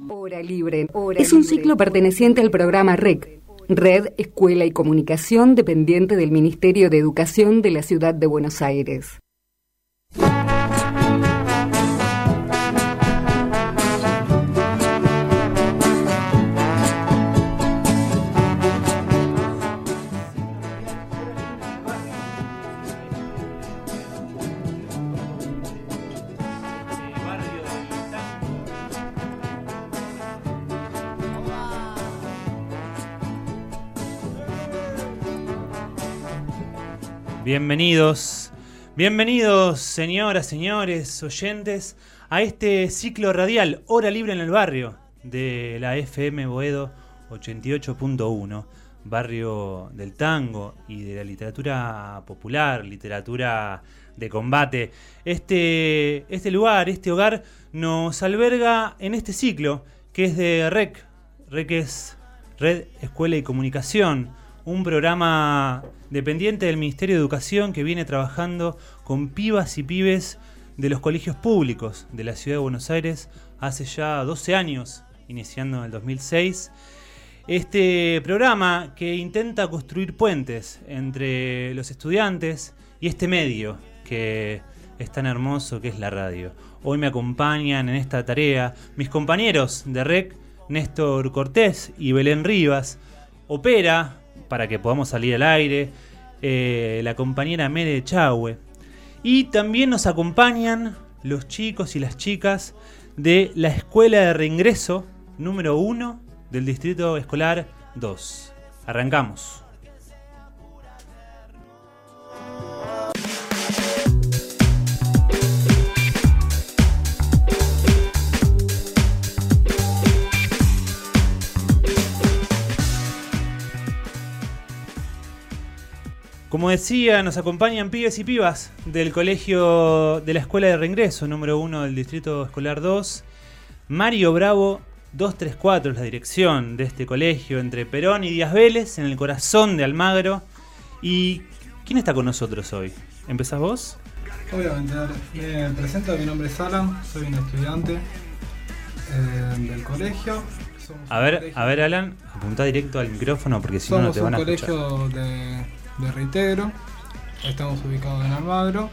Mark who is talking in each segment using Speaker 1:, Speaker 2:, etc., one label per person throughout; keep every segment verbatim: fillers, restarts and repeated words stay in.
Speaker 1: Hora Libre. Hora es un ciclo perteneciente al programa R E C, Red, Escuela y Comunicación, dependiente del Ministerio de Educación de la Ciudad de Buenos Aires.
Speaker 2: Bienvenidos, bienvenidos señoras, señores, oyentes, a este ciclo radial Hora Libre en el Barrio de la F M Boedo ochenta y ocho punto uno, barrio del tango y de la literatura popular, literatura de combate. Este, este lugar, este hogar nos alberga en este ciclo que es de R E C. R E C es Red, Escuela y Comunicación, un programa dependiente del Ministerio de Educación que viene trabajando con pibas y pibes de los colegios públicos de la Ciudad de Buenos Aires hace ya doce años, iniciando en el dos mil seis. Este programa que intenta construir puentes entre los estudiantes y este medio que es tan hermoso que es la radio. Hoy me acompañan en esta tarea mis compañeros de R E C, Néstor Cortés y Belén Rivas. Opera para que podamos salir al aire, eh, la compañera Mere Chahue. Y también nos acompañan los chicos y las chicas de la Escuela de Reingreso número uno del Distrito Escolar dos. Arrancamos. Como decía, nos acompañan pibes y pibas del colegio de la Escuela de Reingreso número uno del Distrito Escolar dos. Mario Bravo doscientos treinta y cuatro es la dirección de este colegio, entre Perón y Díaz Vélez, en el corazón de Almagro. ¿Y quién está con nosotros hoy? ¿Empezás vos?
Speaker 3: Obviamente, me presento, mi nombre es Alan, soy un estudiante eh, del colegio. Somos
Speaker 2: a ver,
Speaker 3: colegio.
Speaker 2: a ver Alan, apuntá directo al micrófono porque si no no te van a escuchar.
Speaker 3: Somos un colegio de... de Reintegro, estamos ubicados en Almagro.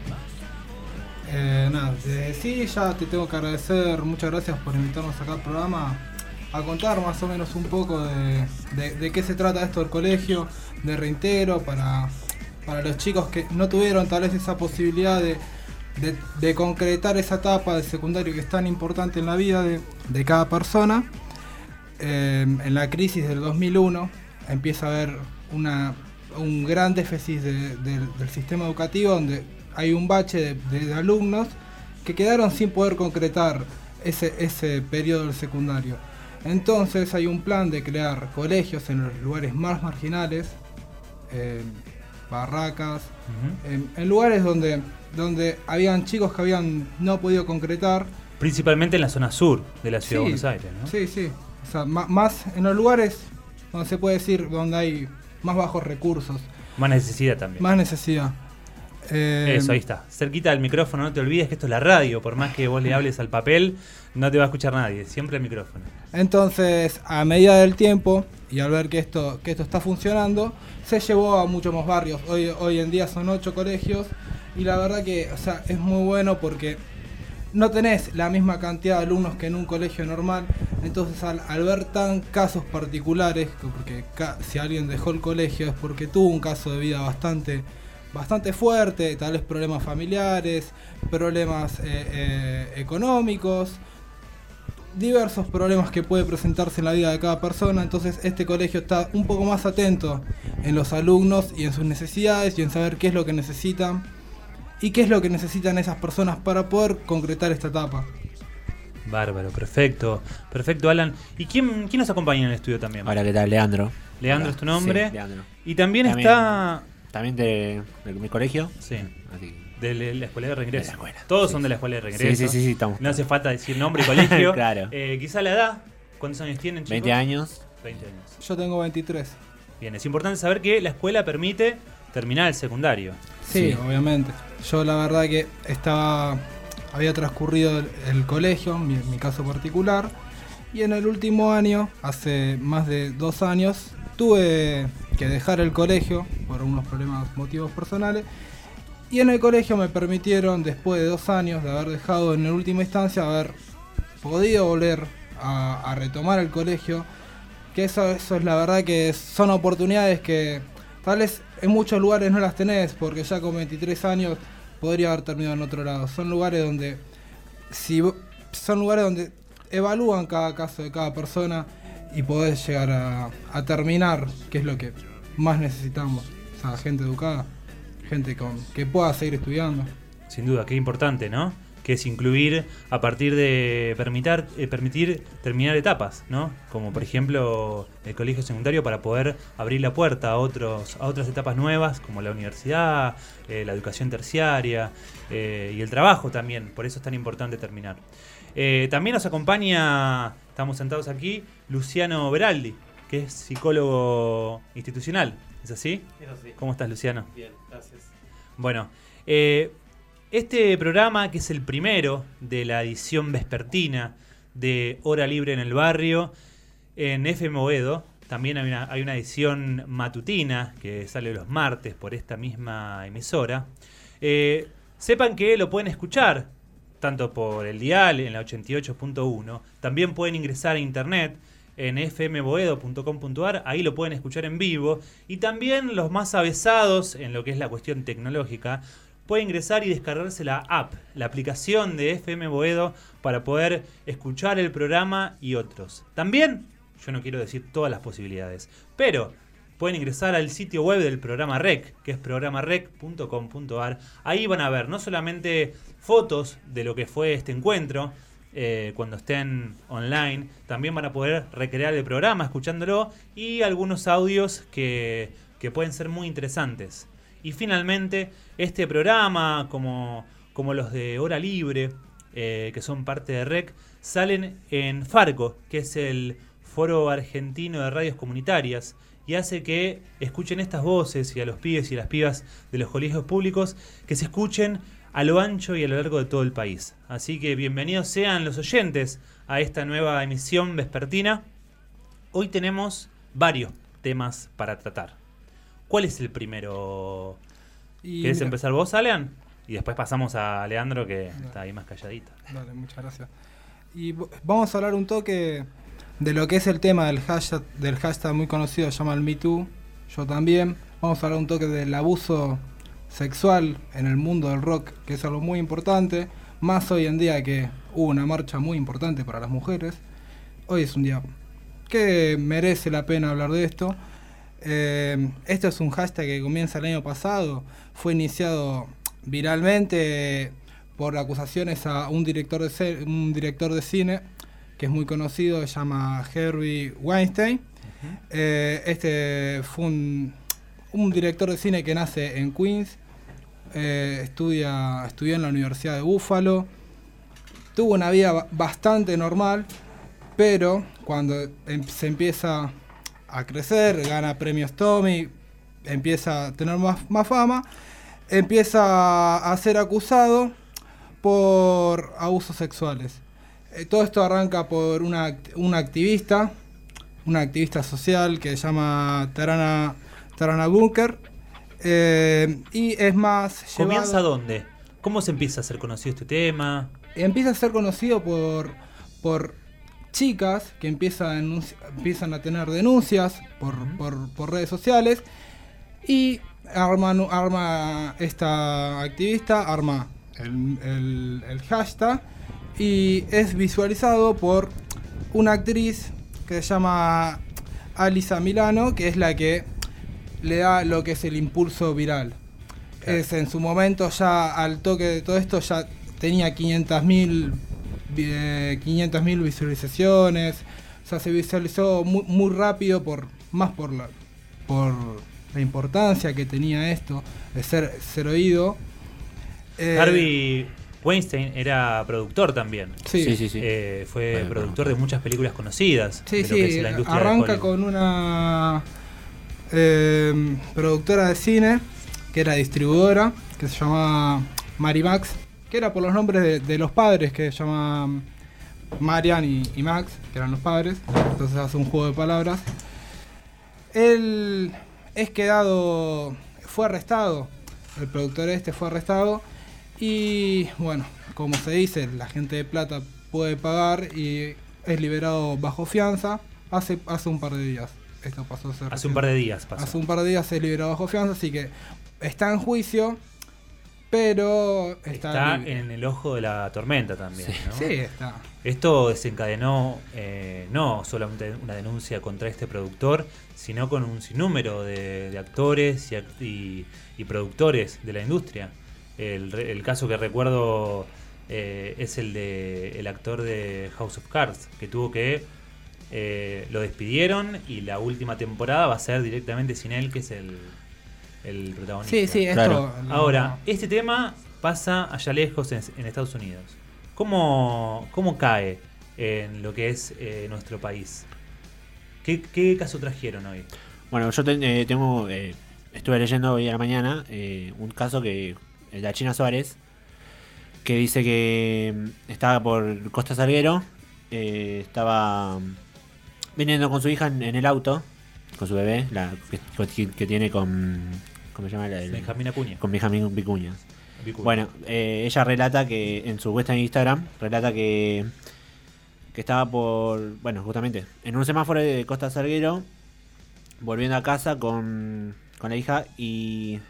Speaker 3: Eh, nada, desde sí ya te tengo que agradecer, muchas gracias por invitarnos acá al programa a contar más o menos un poco de, de, de qué se trata esto del colegio de Reintegro para, para los chicos que no tuvieron tal vez esa posibilidad de, de, de concretar esa etapa del secundario que es tan importante en la vida de, de cada persona. Eh, en la crisis del dos mil uno empieza a haber una un gran déficit de, de, del sistema educativo, donde hay un bache de, de, de alumnos que quedaron sin poder concretar ese, ese periodo del secundario. Entonces hay un plan de crear colegios en los lugares más marginales, eh, barracas, uh-huh. en, en lugares donde, donde habían chicos que habían no podido concretar.
Speaker 2: Principalmente en la zona sur de la ciudad
Speaker 3: sí,
Speaker 2: de Buenos Aires, ¿no?
Speaker 3: Sí, sí. O sea, más, más en los lugares donde se puede decir donde hay más bajos recursos.
Speaker 2: Más necesidad también.
Speaker 3: Más necesidad. Eh,
Speaker 2: Eso, ahí está. Cerquita del micrófono, no te olvides que esto es la radio. Por más que vos le hables al papel, no te va a escuchar nadie. Siempre el micrófono.
Speaker 3: Entonces, a medida del tiempo, y al ver que esto, que esto está funcionando, se llevó a muchos más barrios. Hoy, hoy en día son ocho colegios. Y la verdad que, o sea, es muy bueno porque no tenés la misma cantidad de alumnos que en un colegio normal. Entonces al, al ver tan casos particulares, porque ca- si alguien dejó el colegio es porque tuvo un caso de vida bastante, bastante fuerte, tal vez problemas familiares, problemas eh, eh, económicos, diversos problemas que puede presentarse en la vida de cada persona. Entonces este colegio está un poco más atento en los alumnos y en sus necesidades y en saber qué es lo que necesitan y qué es lo que necesitan esas personas para poder concretar esta etapa.
Speaker 2: Bárbaro, perfecto. Perfecto, Alan. ¿Y quién, quién nos acompaña en el estudio también?
Speaker 4: Hola, ¿qué tal? Leandro.
Speaker 2: Leandro
Speaker 4: Hola.
Speaker 2: es tu nombre.
Speaker 4: Sí, Leandro.
Speaker 2: Y también,
Speaker 4: También
Speaker 2: está...
Speaker 4: También de, de mi colegio.
Speaker 2: Sí.
Speaker 4: Así.
Speaker 2: De la Escuela de Reingreso.
Speaker 4: De la escuela.
Speaker 2: Todos
Speaker 4: Sí,
Speaker 2: son
Speaker 4: sí.
Speaker 2: de la Escuela de Reingreso.
Speaker 4: Sí, sí, sí, sí, estamos.
Speaker 2: No hace falta decir nombre y colegio.
Speaker 4: Claro.
Speaker 2: Eh, quizá la edad. ¿Cuántos años tienen, chicos?
Speaker 4: veinte años.
Speaker 2: veinte años.
Speaker 3: Yo tengo veintitrés.
Speaker 2: Bien, es importante saber que la escuela permite terminar el secundario.
Speaker 3: Sí,
Speaker 4: Sí.
Speaker 3: obviamente. Yo la verdad que estaba había transcurrido el, el colegio, mi, mi caso particular, Y en el último año, hace más de dos años, tuve que dejar el colegio por unos problemas, motivos personales. Y en el colegio me permitieron, después de dos años de haber dejado en última instancia, haber podido volver a, a retomar el colegio. Que eso, eso es la verdad que son oportunidades que tal vez en muchos lugares no las tenés, porque ya con veintitrés años podría haber terminado en otro lado. Son lugares donde, si, son lugares donde evalúan cada caso de cada persona y podés llegar a, a terminar, que es lo que más necesitamos. O sea, gente educada, gente con, que pueda seguir estudiando.
Speaker 2: Sin duda, qué importante, ¿no? Que es incluir a partir de permitir, eh, permitir terminar etapas, ¿no? Como por ejemplo el colegio secundario, para poder abrir la puerta a otros a otras etapas nuevas, como la universidad, eh, la educación terciaria eh, y el trabajo también. Por eso es tan importante terminar. Eh, también nos acompaña, estamos sentados aquí, Luciano Beraldi, que es psicólogo institucional. ¿Es así?
Speaker 5: Es así.
Speaker 2: ¿Cómo estás, Luciano?
Speaker 5: Bien, gracias.
Speaker 2: Bueno, eh, este programa, que es el primero de la edición vespertina de Hora Libre en el Barrio, en F M Boedo, también hay una, hay una edición matutina que sale los martes por esta misma emisora. Eh, sepan que lo pueden escuchar tanto por el dial en la ochenta y ocho punto uno, también pueden ingresar a internet en f m boedo punto com punto a r, ahí lo pueden escuchar en vivo, y también los más avesados en lo que es la cuestión tecnológica pueden ingresar y descargarse la app, la aplicación de F M Boedo, para poder escuchar el programa y otros. También, yo no quiero decir todas las posibilidades, pero pueden ingresar al sitio web del programa REC, que es programa rec punto com punto a r. Ahí van a ver no solamente fotos de lo que fue este encuentro, eh, cuando estén online, también van a poder recrear el programa escuchándolo, y algunos audios que, que pueden ser muy interesantes. Y finalmente, este programa, como, como los de Hora Libre, eh, que son parte de REC, salen en Farco, que es el Foro Argentino de Radios Comunitarias, y hace que escuchen estas voces, y a los pibes y las pibas de los colegios públicos, que se escuchen a lo ancho y a lo largo de todo el país. Así que bienvenidos sean los oyentes a esta nueva emisión vespertina. Hoy tenemos varios temas para tratar. ¿Cuál es el primero?
Speaker 3: Y
Speaker 2: ¿Querés
Speaker 3: mira,
Speaker 2: empezar vos, Alean? Y después pasamos a Leandro, que
Speaker 3: Dale.
Speaker 2: está ahí más calladito.
Speaker 3: Dale, muchas gracias. Y v- vamos a hablar un toque de lo que es el tema del hashtag, del hashtag muy conocido, se llama el Me Too. Yo también. Vamos a hablar un toque del abuso sexual en el mundo del rock, que es algo muy importante, más hoy en día que hubo una marcha muy importante para las mujeres. Hoy es un día que merece la pena hablar de esto. Eh, este es un hashtag que comienza el año pasado, fue iniciado viralmente por acusaciones a un director de, ce- un director de cine que es muy conocido, se llama Harvey Weinstein. Uh-huh. Eh, este fue un, un director de cine que nace en Queens, eh, estudia, estudió en la Universidad de Buffalo, tuvo una vida ba- bastante normal, pero cuando em- se empieza a crecer, gana premios Tommy, empieza a tener más, más fama, empieza a ser acusado por abusos sexuales. Eh, todo esto arranca por una, act- una activista, una activista social que se llama Tarana, Tarana Bunker, eh, y es más llevado,
Speaker 2: ¿Comienza dónde? ¿Cómo se empieza a hacer conocido este tema?
Speaker 3: empieza a ser conocido por, por chicas que empiezan a, denunci- empiezan a tener denuncias por, uh-huh. por, por redes sociales, y arma, arma esta activista, arma el, el, el hashtag, y es visualizado por una actriz que se llama Alisa Milano, que es la que le da lo que es el impulso viral. Claro. Es en su momento, ya al toque de todo esto, ya tenía quinientas mil visualizaciones, o sea, se visualizó muy, muy rápido, por más por la, por la importancia que tenía esto de ser, ser oído.
Speaker 2: Eh, Harvey Weinstein era productor también.
Speaker 3: Sí,
Speaker 4: sí, sí. sí.
Speaker 2: Eh, fue
Speaker 4: bueno,
Speaker 2: productor
Speaker 4: bueno.
Speaker 2: de muchas películas conocidas.
Speaker 3: Sí,
Speaker 2: de lo
Speaker 3: sí,
Speaker 2: que es la industria
Speaker 3: arranca
Speaker 2: de
Speaker 3: con una eh, productora de cine que era distribuidora, que se llamaba Marimax, que era por los nombres de, de los padres, que se llama Marian y, y Max, que eran los padres, entonces hace un juego de palabras. Él es quedado, fue arrestado, el productor este fue arrestado y bueno, como se dice, la gente de plata puede pagar y es liberado bajo fianza hace, hace un par de días. Esto pasó hace,
Speaker 2: hace un par de días pasó.
Speaker 3: Hace un par de días es liberado bajo fianza, así que está en juicio, pero está,
Speaker 2: está
Speaker 3: libre.
Speaker 2: En el ojo de la tormenta también,
Speaker 3: sí,
Speaker 2: ¿no?
Speaker 3: Sí, está.
Speaker 2: Esto desencadenó eh, no solamente una denuncia contra este productor, sino con un sinnúmero de, de actores y, act y, y productores de la industria. El, el caso que recuerdo eh, es el de el actor de House of Cards, que tuvo que eh, lo despidieron y la última temporada va a ser directamente sin él, que es el, el protagonista.
Speaker 3: Sí, sí, esto.
Speaker 4: Claro.
Speaker 2: Ahora, este tema pasa allá lejos en, en Estados Unidos. ¿Cómo, cómo cae en lo que es eh, nuestro país? ¿Qué, ¿Qué caso trajeron hoy?
Speaker 4: Bueno, yo te, eh, tengo, eh, estuve leyendo hoy a la mañana eh, un caso que la China Suárez, que dice que mm, estaba por Costa Salguero, eh, estaba mm, viniendo con su hija en, en el auto, con su bebé, la que, que tiene con, ¿cómo se llama? La, el,
Speaker 2: Benjamín Acuña.
Speaker 4: Con Benjamín Vicuña.
Speaker 2: Vicuña.
Speaker 4: Bueno, eh, ella relata que en su cuenta en Instagram, relata que, que estaba por, bueno, justamente, en un semáforo de Costa Salguero, volviendo a casa con, con la hija y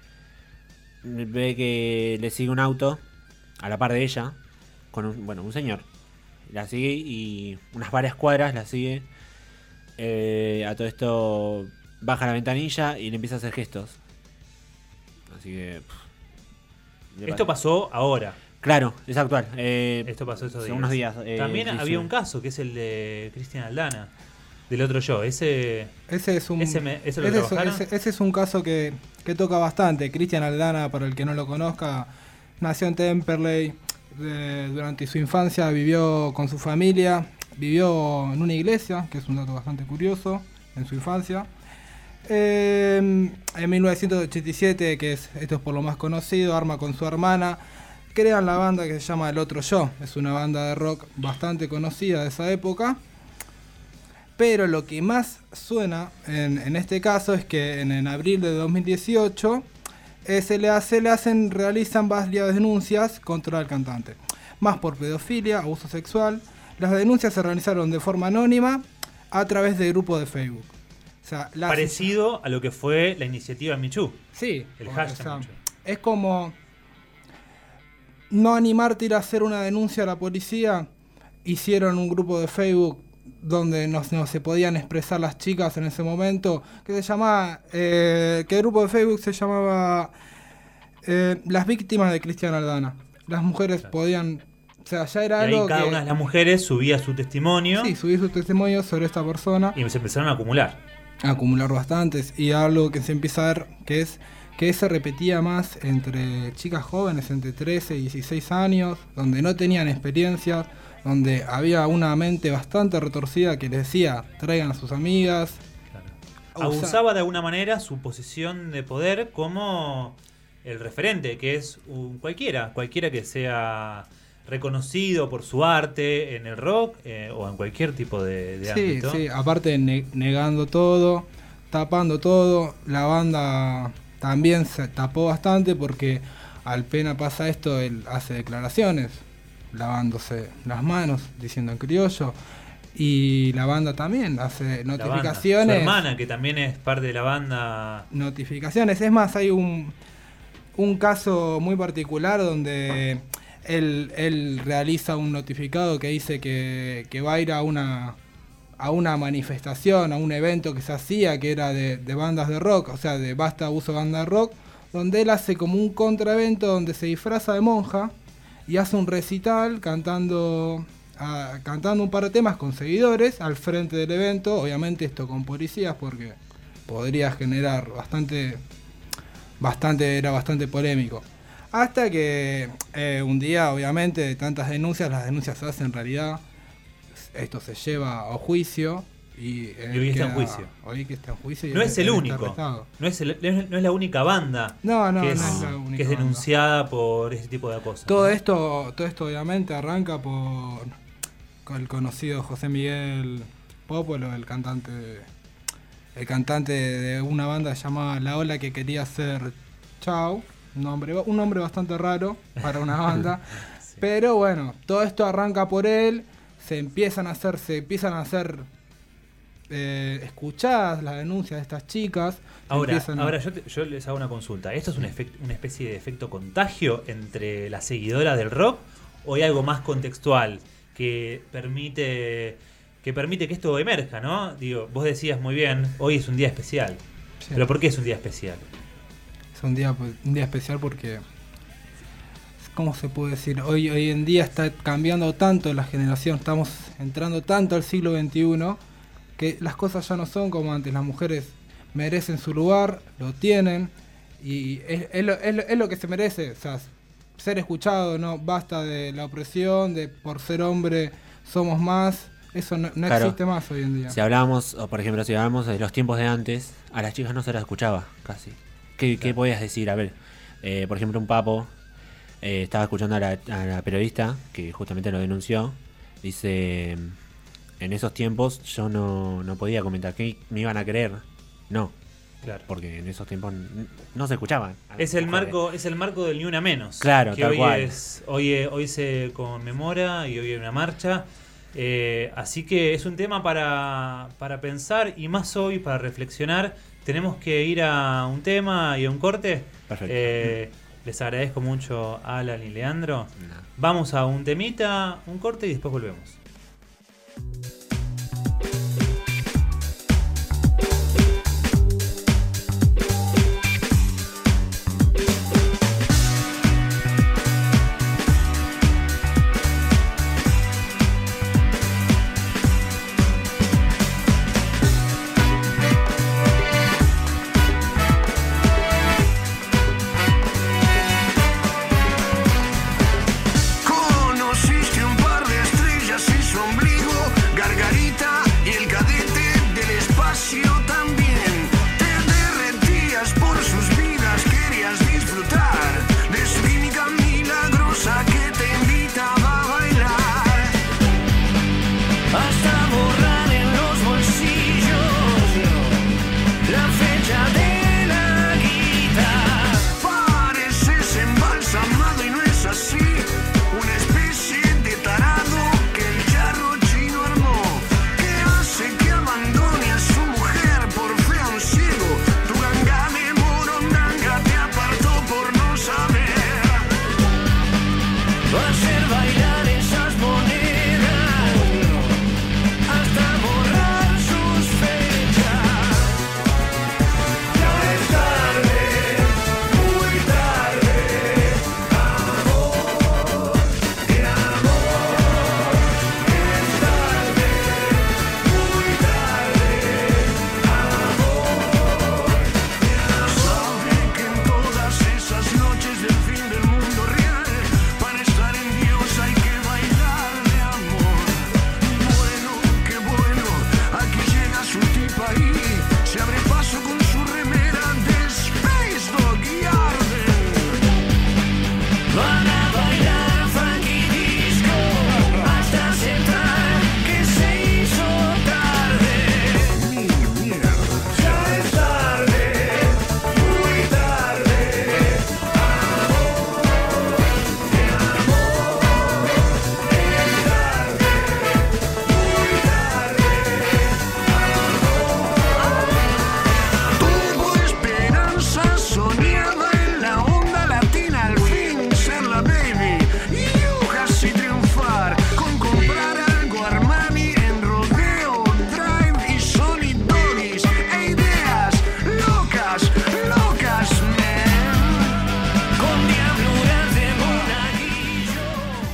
Speaker 4: ve que le sigue un auto a la par de ella, con un, bueno, un señor. La sigue y unas varias cuadras la sigue. Eh, a todo esto baja la ventanilla y le empieza a hacer gestos. Así que... Pff,
Speaker 2: Esto pasó ahora.
Speaker 4: Claro, es actual. Eh,
Speaker 2: Esto pasó estos días.
Speaker 4: unos días. Eh,
Speaker 2: También
Speaker 4: sí,
Speaker 2: había
Speaker 4: sí.
Speaker 2: un caso que es el de Cristian Aldana, del otro yo. Ese,
Speaker 3: Ese es un,
Speaker 2: ese, me, ese lo
Speaker 3: ese, es,
Speaker 2: trabajaron.
Speaker 3: ese, ese es un caso que, que toca bastante. Cristian Aldana, para el que no lo conozca, nació en Temperley. De, durante su infancia vivió con su familia, vivió en una iglesia, que es un dato bastante curioso, en su infancia. Eh, en mil novecientos ochenta y siete, que es, esto es por lo más conocido, arma con su hermana, crean la banda que se llama El Otro Yo. Es una banda de rock bastante conocida de esa época. Pero lo que más suena en, en este caso es que en, en abril de dos mil dieciocho eh, se, le hace, le hacen, realizan varias denuncias contra el cantante. Más por pedofilia, abuso sexual. Las denuncias se realizaron de forma anónima a través de grupos de Facebook. O sea, las...
Speaker 2: Parecido a lo que fue la iniciativa Michu.
Speaker 3: Sí.
Speaker 2: El
Speaker 3: o
Speaker 2: hashtag
Speaker 3: sea,
Speaker 2: Michu.
Speaker 3: es como no animarte a ir a hacer una denuncia a la policía. Hicieron un grupo de Facebook donde no, no se podían expresar las chicas en ese momento, que se llamaba, eh, que el grupo de Facebook se llamaba eh, Las Víctimas de Cristian Aldana. Las mujeres claro. podían, o sea, ya era
Speaker 2: y ahí
Speaker 3: algo
Speaker 2: cada
Speaker 3: que,
Speaker 2: una de las mujeres subía su testimonio.
Speaker 3: Sí, subía su testimonio sobre esta persona.
Speaker 2: Y se empezaron a acumular.
Speaker 3: A acumular bastantes, y algo que se empieza a ver, que es que se repetía más entre chicas jóvenes, entre trece y dieciséis años, donde no tenían experiencia, donde había una mente bastante retorcida que les decía, traigan a sus amigas.
Speaker 2: Claro. Abusaba de alguna manera su posición de poder como el referente, que es un cualquiera, cualquiera que sea reconocido por su arte en el rock eh, o en cualquier tipo de, de
Speaker 3: sí,
Speaker 2: ámbito.
Speaker 3: Sí, aparte ne- negando todo, tapando todo, la banda también se tapó bastante porque al pena pasa esto, él hace declaraciones lavándose las manos, diciendo en criollo, y la banda también hace notificaciones.
Speaker 2: Su hermana, que también es parte de la banda.
Speaker 3: Notificaciones, es más, hay un, un caso muy particular donde él, él realiza un notificado que dice que, que va a ir a una, a una manifestación, a un evento que se hacía, que era de, de bandas de rock, o sea, de Basta Abuso Banda de Rock, donde él hace como un contraevento donde se disfraza de monja y hace un recital cantando, uh, cantando un par de temas con seguidores al frente del evento, obviamente esto con policías porque podría generar bastante, bastante era bastante polémico. Hasta que eh, un día, obviamente, de tantas denuncias, las denuncias se hacen realidad, esto se lleva a juicio. Y,
Speaker 2: y hoy está en juicio.
Speaker 3: Hoy que está en juicio y
Speaker 2: no es el único.
Speaker 3: Arrestado.
Speaker 2: No es, el, no es la única banda
Speaker 3: no, no,
Speaker 2: que es,
Speaker 3: no es, la única
Speaker 2: que es denunciada banda. Por ese tipo de cosas.
Speaker 3: Todo
Speaker 2: ¿no?
Speaker 3: esto, todo esto obviamente arranca por el conocido José Miguel Popolo, el cantante, el cantante de una banda llamada La Ola que quería ser Chau, un nombre, un nombre bastante raro para una banda, sí. Pero bueno, todo esto arranca por él, se empiezan a hacer, se empiezan a hacer eh, escuchadas las denuncias de estas chicas.
Speaker 2: Ahora,
Speaker 3: a...
Speaker 2: ahora yo, te, yo les hago una consulta. ¿Esto es un efect, una especie de efecto contagio entre las seguidoras del rock o hay algo más contextual que permite que permite que esto emerja, ¿no? Digo, vos decías muy bien, hoy es un día especial. Sí. ¿Pero por qué es un día especial?
Speaker 3: Es un día, un día especial porque, ¿cómo se puede decir? Hoy, hoy en día está cambiando tanto la generación, estamos entrando tanto al siglo veintiuno, que las cosas ya no son como antes. Las mujeres merecen su lugar, lo tienen, y es, es, lo, es, lo, es lo que se merece, o sea, ser escuchado, no basta de la opresión, de por ser hombre somos más, eso no, no
Speaker 4: claro.
Speaker 3: existe más hoy en día.
Speaker 4: Si hablábamos, o por ejemplo, si hablábamos de los tiempos de antes, a las chicas no se las escuchaba casi. ¿Qué, claro. ¿qué podías decir? A ver, eh, por ejemplo, un papo eh, estaba escuchando a la, a la periodista que justamente lo denunció, dice, en esos tiempos yo no, no podía comentar, ¿qué me iban a creer? No. Claro. Porque en esos tiempos no se escuchaban.
Speaker 2: Es el marco, es el marco del Ni Una Menos.
Speaker 4: Claro,
Speaker 2: que
Speaker 4: tal
Speaker 2: hoy
Speaker 4: cual.
Speaker 2: Es, hoy, hoy se conmemora y hoy hay una marcha. Eh, así que es un tema para, para pensar y más hoy para reflexionar. Tenemos que ir a un tema y a un corte.
Speaker 4: Perfecto.
Speaker 2: Eh, les agradezco mucho a Alan y Leandro. No. Vamos a un temita, un corte y después volvemos.
Speaker 5: Conociste un par de estrellas y su ombligo, Gargarita y el cadete del espacio también. Te derretías por sus vidas, querías disfrutar de su química milagrosa que te invitaba a bailar. Hasta borrar en los bolsillos la fecha de la guita. Pareces embalsamado y no es así. Una especie de tarado que el charro chino armó, que hace que abandone a su mujer por fe a un ciego. Tu ganga de morondanga te apartó por no saber hacer bailar esas monedas hasta borrar sus fechas. Ya es tarde, muy tarde. Amor, de amor. Es tarde, muy tarde. Amor, sabe que en todas esas noches del fin del mundo real, para estar en Dios hay que bailar de amor. Bueno, qué bueno, aquí llega su tipa y se abre paso con su remera de Space Dog y Arden. Van a bailar funky disco hasta sentar que se hizo tarde. Mi mierda. Ya es tarde, muy tarde. Amor, de amor. Es tarde, muy tarde. Tuvo esperanza, soñaba en la onda latina, al fin ser la baby. Y yo casi triunfar con comprar algo Armani en Rodeo Drive y Sony Donis. E ideas locas, locas, man. Con diabluras de monaguillo.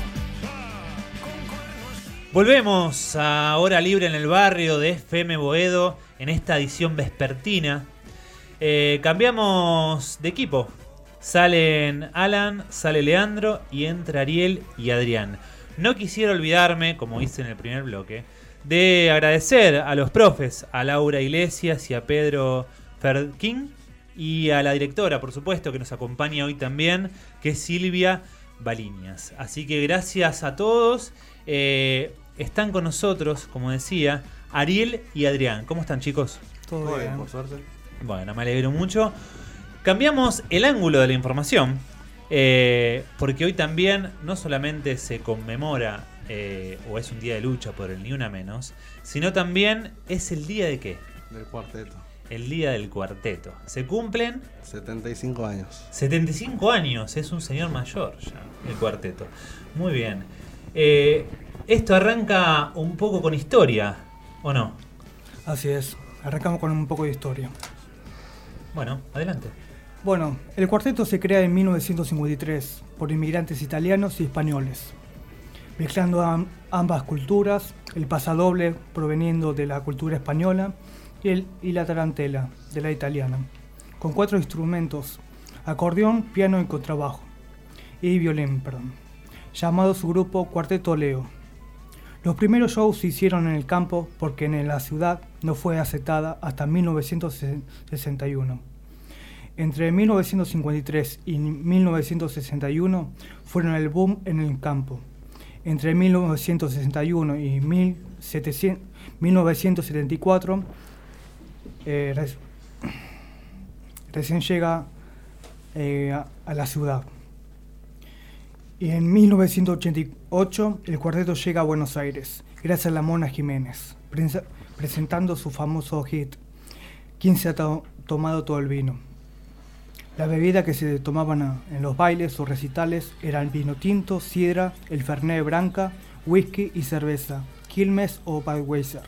Speaker 2: Volvemos a Hora Libre en el Barrio de F M Boedo en esta edición vespertina. Eh, cambiamos de equipo. Salen Alan, sale Leandro y entra Ariel y Adrián. No quisiera olvidarme, como hice en el primer bloque, de agradecer a los profes, a Laura Iglesias y a Pedro Ferdkin, y a la directora, por supuesto, que nos acompaña hoy también, que es Silvia Baliñas. Así que gracias a todos. Eh, están con nosotros, como decía, Ariel y Adrián. ¿Cómo están, chicos?
Speaker 3: Todo bien.
Speaker 6: por suerte.
Speaker 2: Bueno, me alegro mucho. Cambiamos el ángulo de la información, eh, porque hoy también no solamente se conmemora eh, o es un día de lucha por el Ni Una Menos, sino también es el día de ¿qué?
Speaker 6: Del cuarteto.
Speaker 2: El día del cuarteto. Se cumplen
Speaker 6: setenta y cinco años.
Speaker 2: setenta y cinco años, es un señor mayor ya, el cuarteto. Muy bien. Eh, esto arranca un poco con historia, ¿o no?
Speaker 3: Así es. Arrancamos con un poco de historia.
Speaker 2: Bueno, adelante.
Speaker 3: Bueno, el cuarteto se crea en mil novecientos cincuenta y tres por inmigrantes italianos y españoles, mezclando am- ambas culturas, el pasadoble proveniendo de la cultura española y, el, y la tarantela de la italiana, con cuatro instrumentos: acordeón, piano y contrabajo, y violín, perdón, llamado su grupo Cuarteto Leo. Los primeros shows se hicieron en el campo porque en la ciudad no fue aceptada hasta mil novecientos sesenta y uno. Entre mil novecientos cincuenta y tres y mil novecientos sesenta y uno fueron el boom en el campo. Entre mil novecientos sesenta y uno y mil novecientos setenta y cuatro eh, res, recién llega eh, a, a la ciudad. Y en mil novecientos ochenta y ocho el cuarteto llega a Buenos Aires, gracias a la Mona Jiménez, pre- presentando su famoso hit ¿Quién se ha to- tomado todo el vino? Las bebidas que se tomaban a, en los bailes o recitales eran vino tinto, sidra, el Fernet Branca, whisky y cerveza, Quilmes o Budweiser.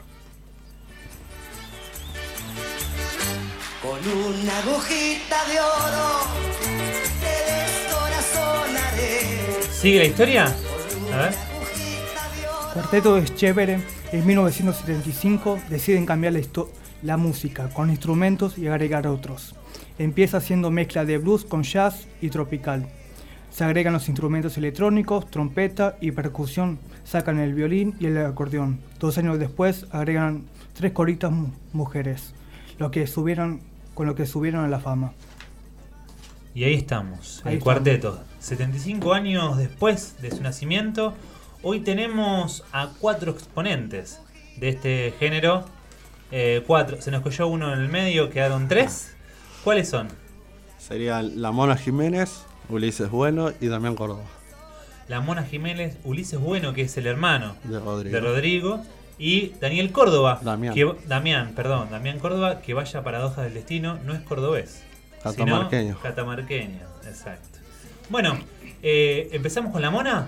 Speaker 7: Con una agujita de oro te descorazonaré.
Speaker 2: ¿Sigue la historia? A ver.
Speaker 3: Cuarteto es chévere. En mil novecientos setenta y cinco deciden cambiar la, histo- la música con instrumentos y agregar otros. Empieza haciendo mezcla de blues con jazz y tropical. Se agregan los instrumentos electrónicos, trompeta y percusión. Sacan el violín y el acordeón. Dos años después agregan tres coritas mu- mujeres, lo que subieron, con lo que subieron a la fama.
Speaker 2: Y ahí estamos,
Speaker 3: Ahí
Speaker 2: el cuarteto. setenta y cinco años después de su nacimiento, hoy tenemos a cuatro exponentes de este género. Eh, cuatro, se nos cayó uno en el medio, quedaron tres. ¿Cuáles son?
Speaker 6: Serían la Mona Jiménez, Ulises Bueno y Damián Córdoba.
Speaker 2: La Mona Jiménez, Ulises Bueno, que es el hermano
Speaker 6: De Rodrigo.
Speaker 2: de Rodrigo, y Daniel Córdoba.
Speaker 6: Damián.
Speaker 2: Que, Damián, perdón, Damián Córdoba, que vaya paradoja del destino, no es cordobés.
Speaker 6: Catamarqueño.
Speaker 2: Sino catamarqueño, exacto. Bueno, eh, ¿empezamos con la Mona?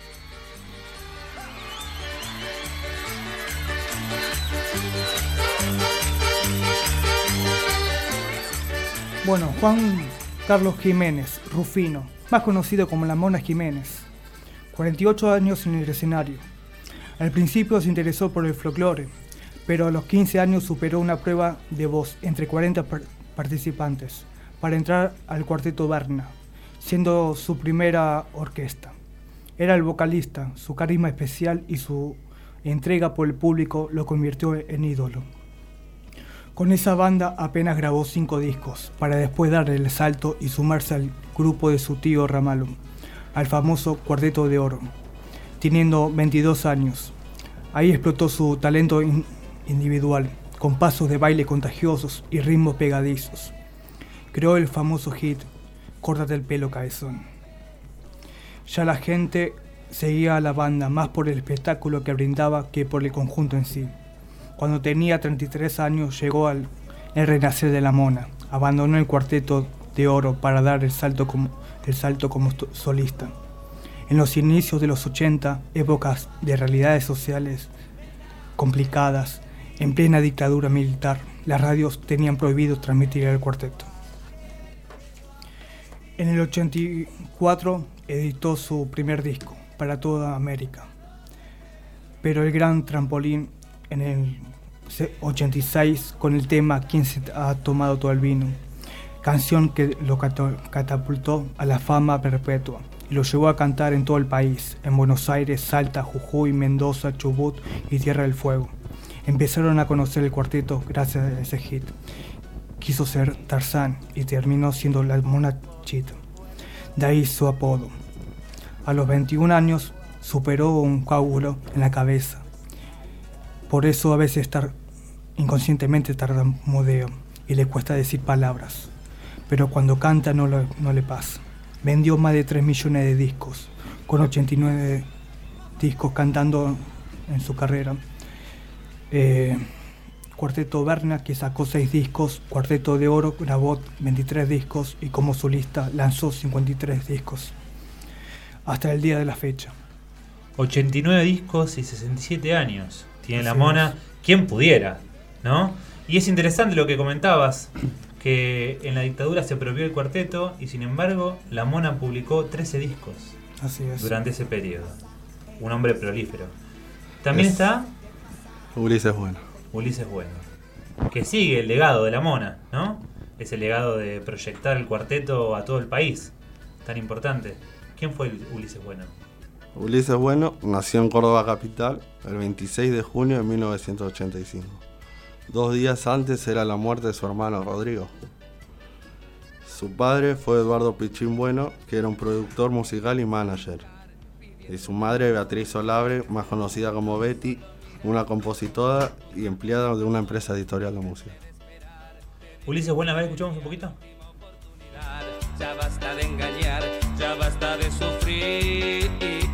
Speaker 3: Bueno, Juan Carlos Jiménez, Rufino, más conocido como la Mona Jiménez, cuarenta y ocho años en el escenario. Al principio se interesó por el folclore, pero a los quince años superó una prueba de voz entre cuarenta par- participantes para entrar al Cuarteto Berna, siendo su primera orquesta. Era el vocalista, su carisma especial y su entrega por el público lo convirtió en ídolo. Con esa banda apenas grabó cinco discos, para después dar el salto y sumarse al grupo de su tío Ramalho, al famoso Cuarteto de Oro, teniendo veintidós años. Ahí explotó su talento in- individual, con pasos de baile contagiosos y ritmos pegadizos. Creó el famoso hit Córtate el pelo, cabezón. Ya la gente seguía a la banda más por el espectáculo que brindaba que por el conjunto en sí. Cuando tenía treinta y tres años llegó al el renacer de la Mona. Abandonó el Cuarteto de Oro para dar el salto como, el salto como solista. En los inicios de los ochenta, épocas de realidades sociales complicadas, en plena dictadura militar, las radios tenían prohibido transmitir el cuarteto. En el ochenta y cuatro editó su primer disco, Para toda América. Pero el gran trampolín en el ochenta y seis con el tema ¿Quién se ha tomado todo el vino? Canción que lo catapultó a la fama perpetua y lo llevó a cantar en todo el país, en Buenos Aires, Salta, Jujuy, Mendoza, Chubut y Tierra del Fuego. Empezaron a conocer el cuarteto gracias a ese hit. Quiso ser Tarzán y terminó siendo la Mona Chita. De ahí su apodo. A los veintiún años superó un coágulo en la cabeza Por eso a veces tar- inconscientemente tartamudeo y le cuesta decir palabras. Pero cuando canta no, lo, no le pasa. Vendió más de tres millones de discos, con ochenta y nueve discos cantando en su carrera. Eh, Cuarteto Berna, que sacó seis discos. Cuarteto de Oro grabó veintitrés discos y como solista lanzó cincuenta y tres discos. Hasta el día de la fecha.
Speaker 2: ochenta y nueve discos y sesenta y siete años. Tiene
Speaker 3: Así
Speaker 2: la Mona.
Speaker 3: es.
Speaker 2: ¿Quién pudiera? ¿No? Y es interesante lo que comentabas, que en la dictadura se prohibió el cuarteto y sin embargo la Mona publicó trece discos
Speaker 3: Así es.
Speaker 2: durante ese periodo. Un hombre prolífero. También
Speaker 6: Es-
Speaker 2: está
Speaker 6: Ulises Bueno.
Speaker 2: Ulises Bueno, que sigue el legado de la Mona, ¿no? Ese legado de proyectar el cuarteto a todo el país, tan importante. ¿Quién fue Ulises Bueno?
Speaker 6: Ulises Bueno nació en Córdoba capital el veintiséis de junio de mil novecientos ochenta y cinco. Dos días antes era la muerte de su hermano Rodrigo. Su padre fue Eduardo Pichín Bueno, que era un productor musical y manager. Y su madre Beatriz Olabre, más conocida como Betty, una compositora y empleada de una empresa editorial de música.
Speaker 2: Ulises Bueno, a ver, escuchamos un poquito.
Speaker 8: Ya basta de engañar, ya basta de sufrir.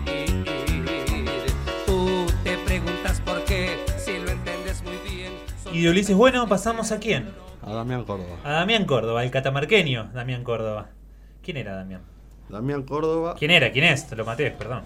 Speaker 8: Tú te preguntas por qué, si lo entiendes muy bien.
Speaker 2: Y de Ulises Bueno pasamos a quién?
Speaker 6: A Damián Córdoba.
Speaker 2: A Damián Córdoba, el catamarqueño Damián Córdoba. ¿Quién era Damián?
Speaker 6: Damián Córdoba
Speaker 2: ¿Quién era? ¿Quién es? Te lo maté, perdón.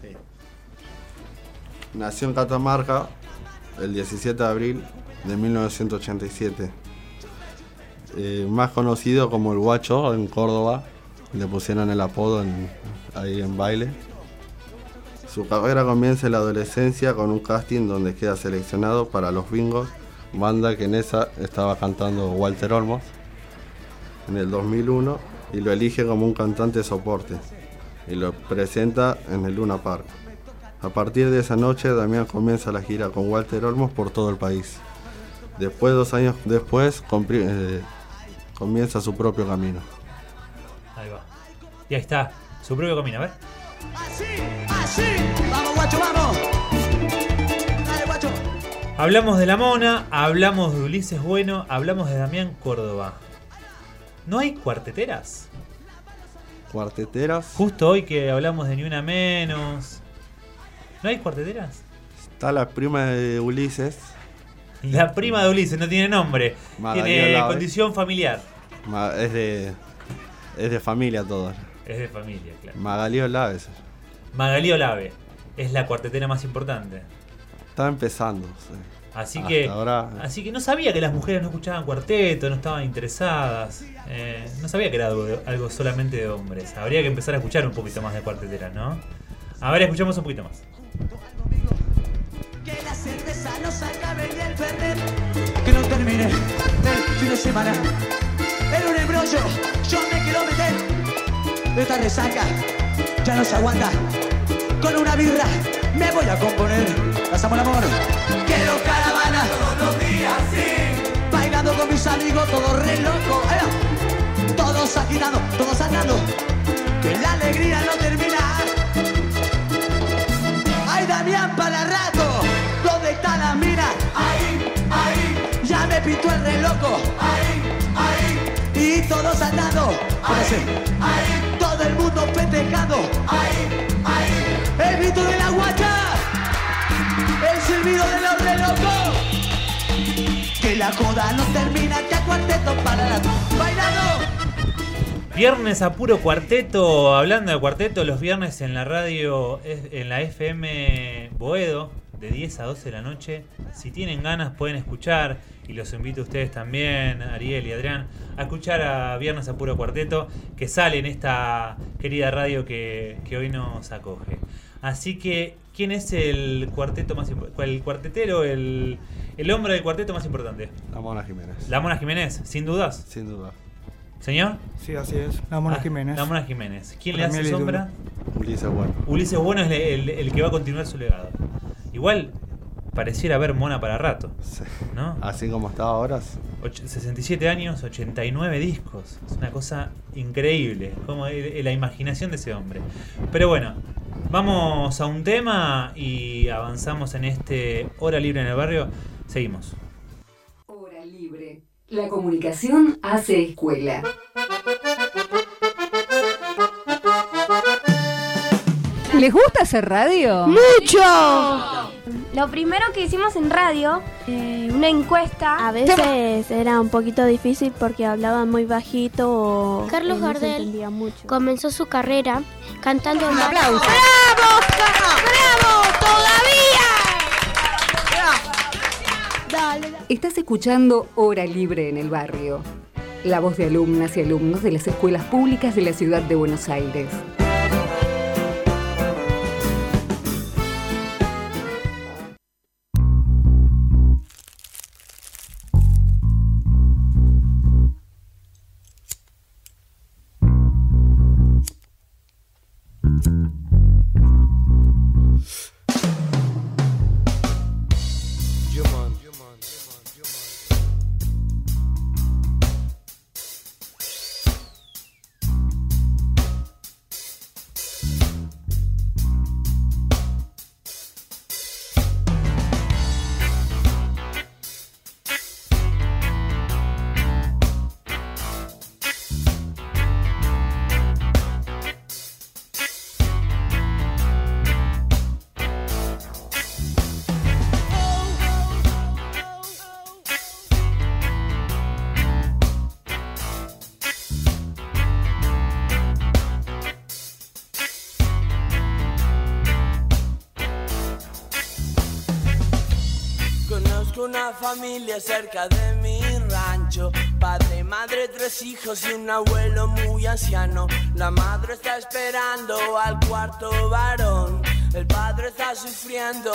Speaker 6: nació en Catamarca el diecisiete de abril de mil novecientos ochenta y siete. Eh, más conocido como el Guacho en Córdoba, le pusieron el apodo en- ahí en baile. Su carrera comienza en la adolescencia con un casting donde queda seleccionado para Los Bingos, banda que en esa estaba cantando Walter Olmos en el dos mil uno, y lo elige como un cantante de soporte y lo presenta en el Luna Park. A partir de esa noche, Damián comienza la gira con Walter Olmos por todo el país. Después, dos años después, compri- eh, comienza su propio camino.
Speaker 2: Ahí va. Y ahí está, su propio camino, a ver.
Speaker 7: Así, así. Vamos, guacho, vamos. Dale, guacho.
Speaker 2: Hablamos de la Mona, hablamos de Ulises Bueno, hablamos de Damián Córdoba. ¿No hay cuarteteras?
Speaker 6: Cuarteteras.
Speaker 2: Justo hoy que hablamos de Ni Una Menos. ¿No hay cuarteteras?
Speaker 6: Está la prima de Ulises,
Speaker 2: La prima de Ulises no tiene nombre,
Speaker 6: Magalí
Speaker 2: tiene
Speaker 6: Olave.
Speaker 2: condición familiar.
Speaker 6: Ma- es de, es de familia toda.
Speaker 2: Es de familia, claro.
Speaker 6: Magalí Olave.
Speaker 2: Magalí Olave es la cuartetera más importante.
Speaker 6: Está empezando. Sí.
Speaker 2: Así
Speaker 6: Hasta
Speaker 2: que,
Speaker 6: ahora-
Speaker 2: así que no sabía que las mujeres no escuchaban cuarteto, no estaban interesadas. Eh, no sabía que era algo, de- algo solamente de hombres. Habría que empezar a escuchar un poquito más de cuarteteras, ¿no? A ver, escuchamos un poquito más.
Speaker 7: Que la cerveza no se acabe y el fernet que no termine el fin de semana. En un embrollo yo me quiero meter. Esta resaca ya no se aguanta. Con una birra me voy a componer. Pasamos el amor. Quiero caravana todos los días, sí. Bailando con mis amigos, todos re locos. Ahí va. Todos agitando, todos andando. Que la alegría no termina. Ay, Damián, para rato. ¿Dónde está la mina? Ahí, ahí. Ya me pintó el re loco. Ahí, ahí. Y todos andando. Ahí, ahí. Todo el mundo festejando. Ahí, ahí. El grito de la guacha. El silbido de los re locos. Que la joda no termina, que a cuarteto para la bailando.
Speaker 2: Viernes a puro cuarteto, hablando de cuarteto, los viernes en la radio, en la F M Boedo, de diez a doce de la noche. Si tienen ganas pueden escuchar, y los invito a ustedes también, Ariel y Adrián, a escuchar a Viernes a puro cuarteto, que sale en esta querida radio que, que hoy nos acoge. Así que, ¿quién es el cuarteto más impo- el cuartetero, el, el hombre del cuarteto más importante?
Speaker 6: La Mona Jiménez.
Speaker 2: La Mona Jiménez, sin dudas.
Speaker 6: Sin duda.
Speaker 2: ¿Señor?
Speaker 3: Sí, así es. La Mona
Speaker 2: Ah,
Speaker 3: Jiménez.
Speaker 2: La Mona Jiménez. ¿Quién
Speaker 3: Para
Speaker 2: le
Speaker 3: mí
Speaker 2: hace
Speaker 3: el
Speaker 2: sombra?
Speaker 6: Ulises Bueno.
Speaker 2: Ulises Bueno es el, el- el que va a continuar su legado. Igual pareciera haber Mona para rato,
Speaker 6: Sí.
Speaker 2: ¿no?
Speaker 6: Así como está ahora. sí.
Speaker 2: Och- sesenta y siete años, ochenta y nueve discos. Es una cosa increíble, como el- la imaginación de ese hombre. Pero bueno, Vamos a un tema y avanzamos en este Hora Libre en el Barrio. Seguimos.
Speaker 1: Hora Libre. La comunicación hace escuela. ¿Les gusta hacer radio?
Speaker 9: ¡Mucho! Lo primero que hicimos en radio, eh, una encuesta.
Speaker 10: A veces era un poquito difícil porque hablaban muy bajito o
Speaker 11: Carlos
Speaker 10: eh, no se
Speaker 11: Gardel
Speaker 10: entendía mucho.
Speaker 11: Comenzó su carrera cantando
Speaker 9: Un
Speaker 11: en
Speaker 9: aplauso.
Speaker 11: ¡Bravo!
Speaker 9: ¡Bravo! ¡Todavía!
Speaker 10: Dale, dale.
Speaker 1: Estás escuchando Hora Libre en el Barrio. La voz de alumnas y alumnos de las escuelas públicas de la ciudad de Buenos Aires.
Speaker 12: Una familia cerca de mi rancho, padre, madre, tres hijos y un abuelo muy anciano. La madre está esperando al cuarto varón, el padre está sufriendo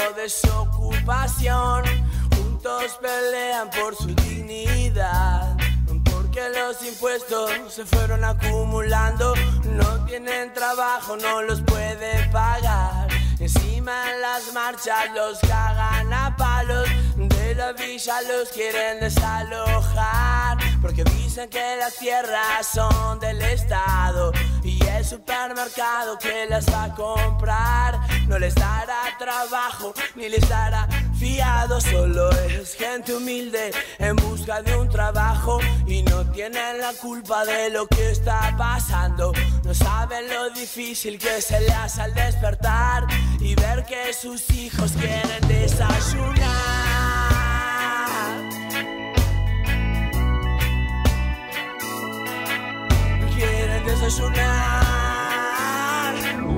Speaker 12: desocupación. Juntos pelean por su dignidad, porque los impuestos se fueron acumulando. No tienen trabajo, no los pueden pagar. Encima en las marchas los cagan a palos. De la villa los quieren desalojar, porque dicen que las tierras son del Estado y el supermercado que las va a comprar no les dará trabajo ni les dará fiado. Solo es gente humilde en busca de un trabajo y no tienen la culpa de lo que está pasando. No saben lo difícil que se le hace al despertar y ver que sus hijos quieren desayunar. Quieren desayunar.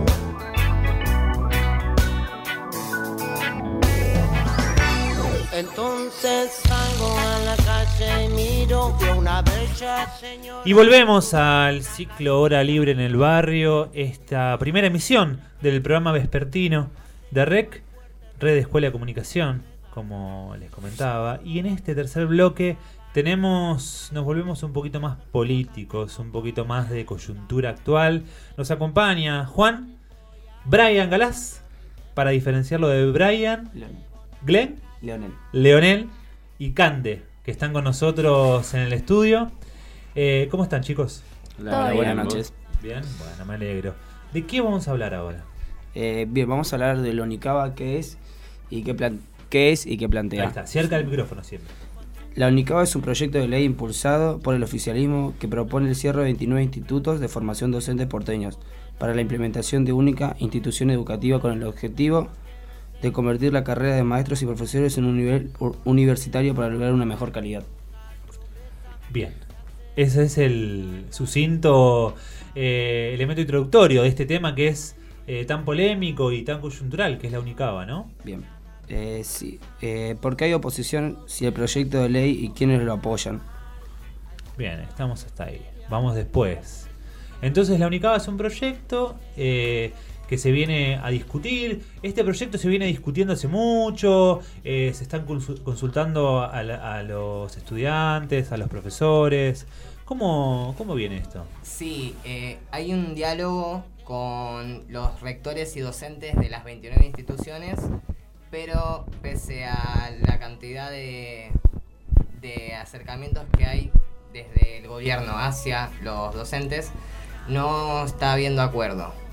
Speaker 12: Entonces salgo a la calle y miro a una bella señora.
Speaker 2: Y volvemos al ciclo Hora Libre en el Barrio, esta primera emisión del programa vespertino de R E C, Red de Escuela de Comunicación, como les comentaba. Y en este tercer bloque tenemos, nos volvemos un poquito más políticos, un poquito más de coyuntura actual. Nos acompaña Juan, Brian Galás, para diferenciarlo de Brian,
Speaker 13: Leonel.
Speaker 2: Glenn,
Speaker 13: Leonel.
Speaker 2: Leonel y Cande, que están con nosotros en el estudio. Eh, ¿Cómo están, chicos?
Speaker 13: Hola, hola, buenas noches.
Speaker 2: Bien, bueno, me alegro. ¿De qué vamos a hablar ahora?
Speaker 13: Eh, bien, vamos a hablar del Unicaba, qué es y qué, plan qué es y qué plantea.
Speaker 2: Ahí está, cerca del micrófono siempre.
Speaker 13: La Unicaba es un proyecto de ley impulsado por el oficialismo que propone el cierre de veintinueve institutos de formación docente porteños para la implementación de única institución educativa con el objetivo de convertir la carrera de maestros y profesores en un nivel universitario para lograr una mejor calidad.
Speaker 2: Bien, ese es el sucinto eh, elemento introductorio de este tema que es eh, tan polémico y tan coyuntural, que es la Unicaba, ¿no?
Speaker 13: Bien. Eh, sí. Eh, ¿Por qué hay oposición si el proyecto de ley y quiénes lo apoyan?
Speaker 2: Bien, estamos hasta ahí. Vamos después. Entonces la Unicaba es un proyecto eh, que se viene a discutir. Este proyecto se viene discutiendo hace mucho. Eh, se están consultando a, la, a los estudiantes, a los profesores. ¿Cómo, cómo viene esto?
Speaker 14: Sí, eh, hay un diálogo con los rectores y docentes de las veintinueve instituciones. Pero pese a la cantidad de, de acercamientos que hay desde el gobierno hacia los docentes, no está habiendo acuerdo.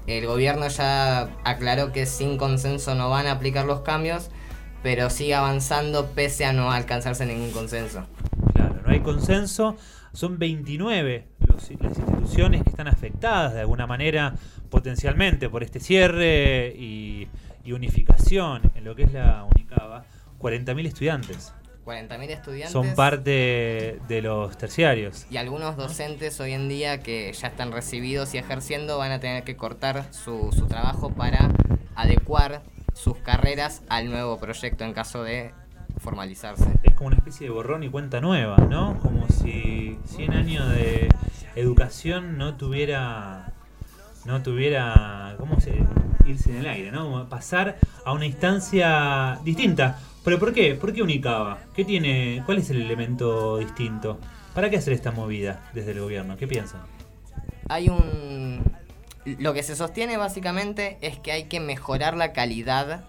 Speaker 14: el gobierno ya aclaró que sin consenso no van a aplicar los cambios, pero sigue avanzando pese a no alcanzarse ningún consenso.
Speaker 2: Claro, no hay consenso. Son veintinueve los, las instituciones que están afectadas de alguna manera potencialmente por este cierre y, y unificación en lo que es la Unicaba. cuarenta mil estudiantes.
Speaker 14: cuarenta mil estudiantes.
Speaker 2: Son parte de los terciarios.
Speaker 14: Y algunos docentes hoy en día que ya están recibidos y ejerciendo van a tener que cortar su, su trabajo para adecuar sus carreras al nuevo proyecto en caso de formalizarse.
Speaker 2: Es como una especie de borrón y cuenta nueva, ¿no? Como si cien años de educación no tuviera, no tuviera, ¿cómo se irse en el aire, ¿no? Como pasar a una instancia distinta. ¿Pero por qué? ¿Por qué Unicaba? ¿Qué tiene? ¿Cuál es el elemento distinto? ¿Para qué hacer esta movida desde el gobierno? ¿Qué piensan?
Speaker 14: Hay un... Lo que se sostiene básicamente es que hay que mejorar la calidad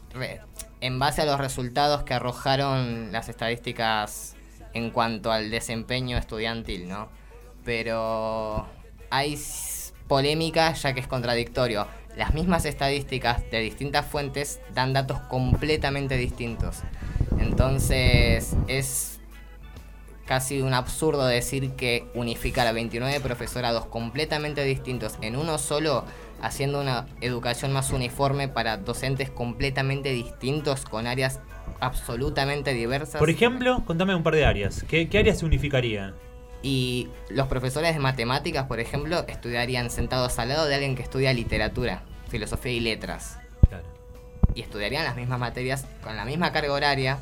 Speaker 14: en base a los resultados que arrojaron las estadísticas en cuanto al desempeño estudiantil, ¿no? Pero hay polémica ya que es contradictorio. Las mismas estadísticas de distintas fuentes dan datos completamente distintos. Entonces es casi un absurdo decir que unificar a veintinueve profesorados completamente distintos en uno solo, haciendo una educación más uniforme para docentes completamente distintos con áreas absolutamente diversas.
Speaker 2: Por ejemplo, contame un par de áreas. ¿Qué, qué áreas se unificarían?
Speaker 14: Y los profesores de matemáticas, por ejemplo, estudiarían sentados al lado de alguien que estudia literatura, filosofía y letras.
Speaker 2: Claro.
Speaker 14: Y estudiarían las mismas materias con la misma carga horaria.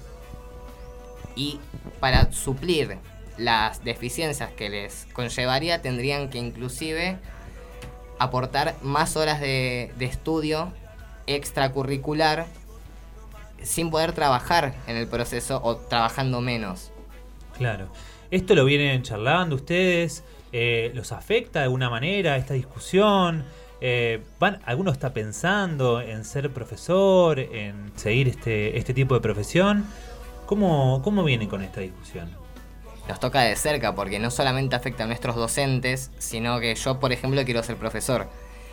Speaker 14: Y para suplir las deficiencias que les conllevaría, tendrían que inclusive aportar más horas de, de estudio extracurricular sin poder trabajar en el proceso o trabajando menos.
Speaker 2: Claro. ¿Esto lo vienen charlando ustedes? Eh, ¿Los afecta de alguna manera esta discusión? Eh, van, ¿Alguno está pensando en ser profesor, en seguir este, este tipo de profesión? ¿Cómo, ¿Cómo vienen con esta discusión?
Speaker 14: Nos toca de cerca porque no solamente afecta a nuestros docentes, sino que yo, por ejemplo, quiero ser profesor.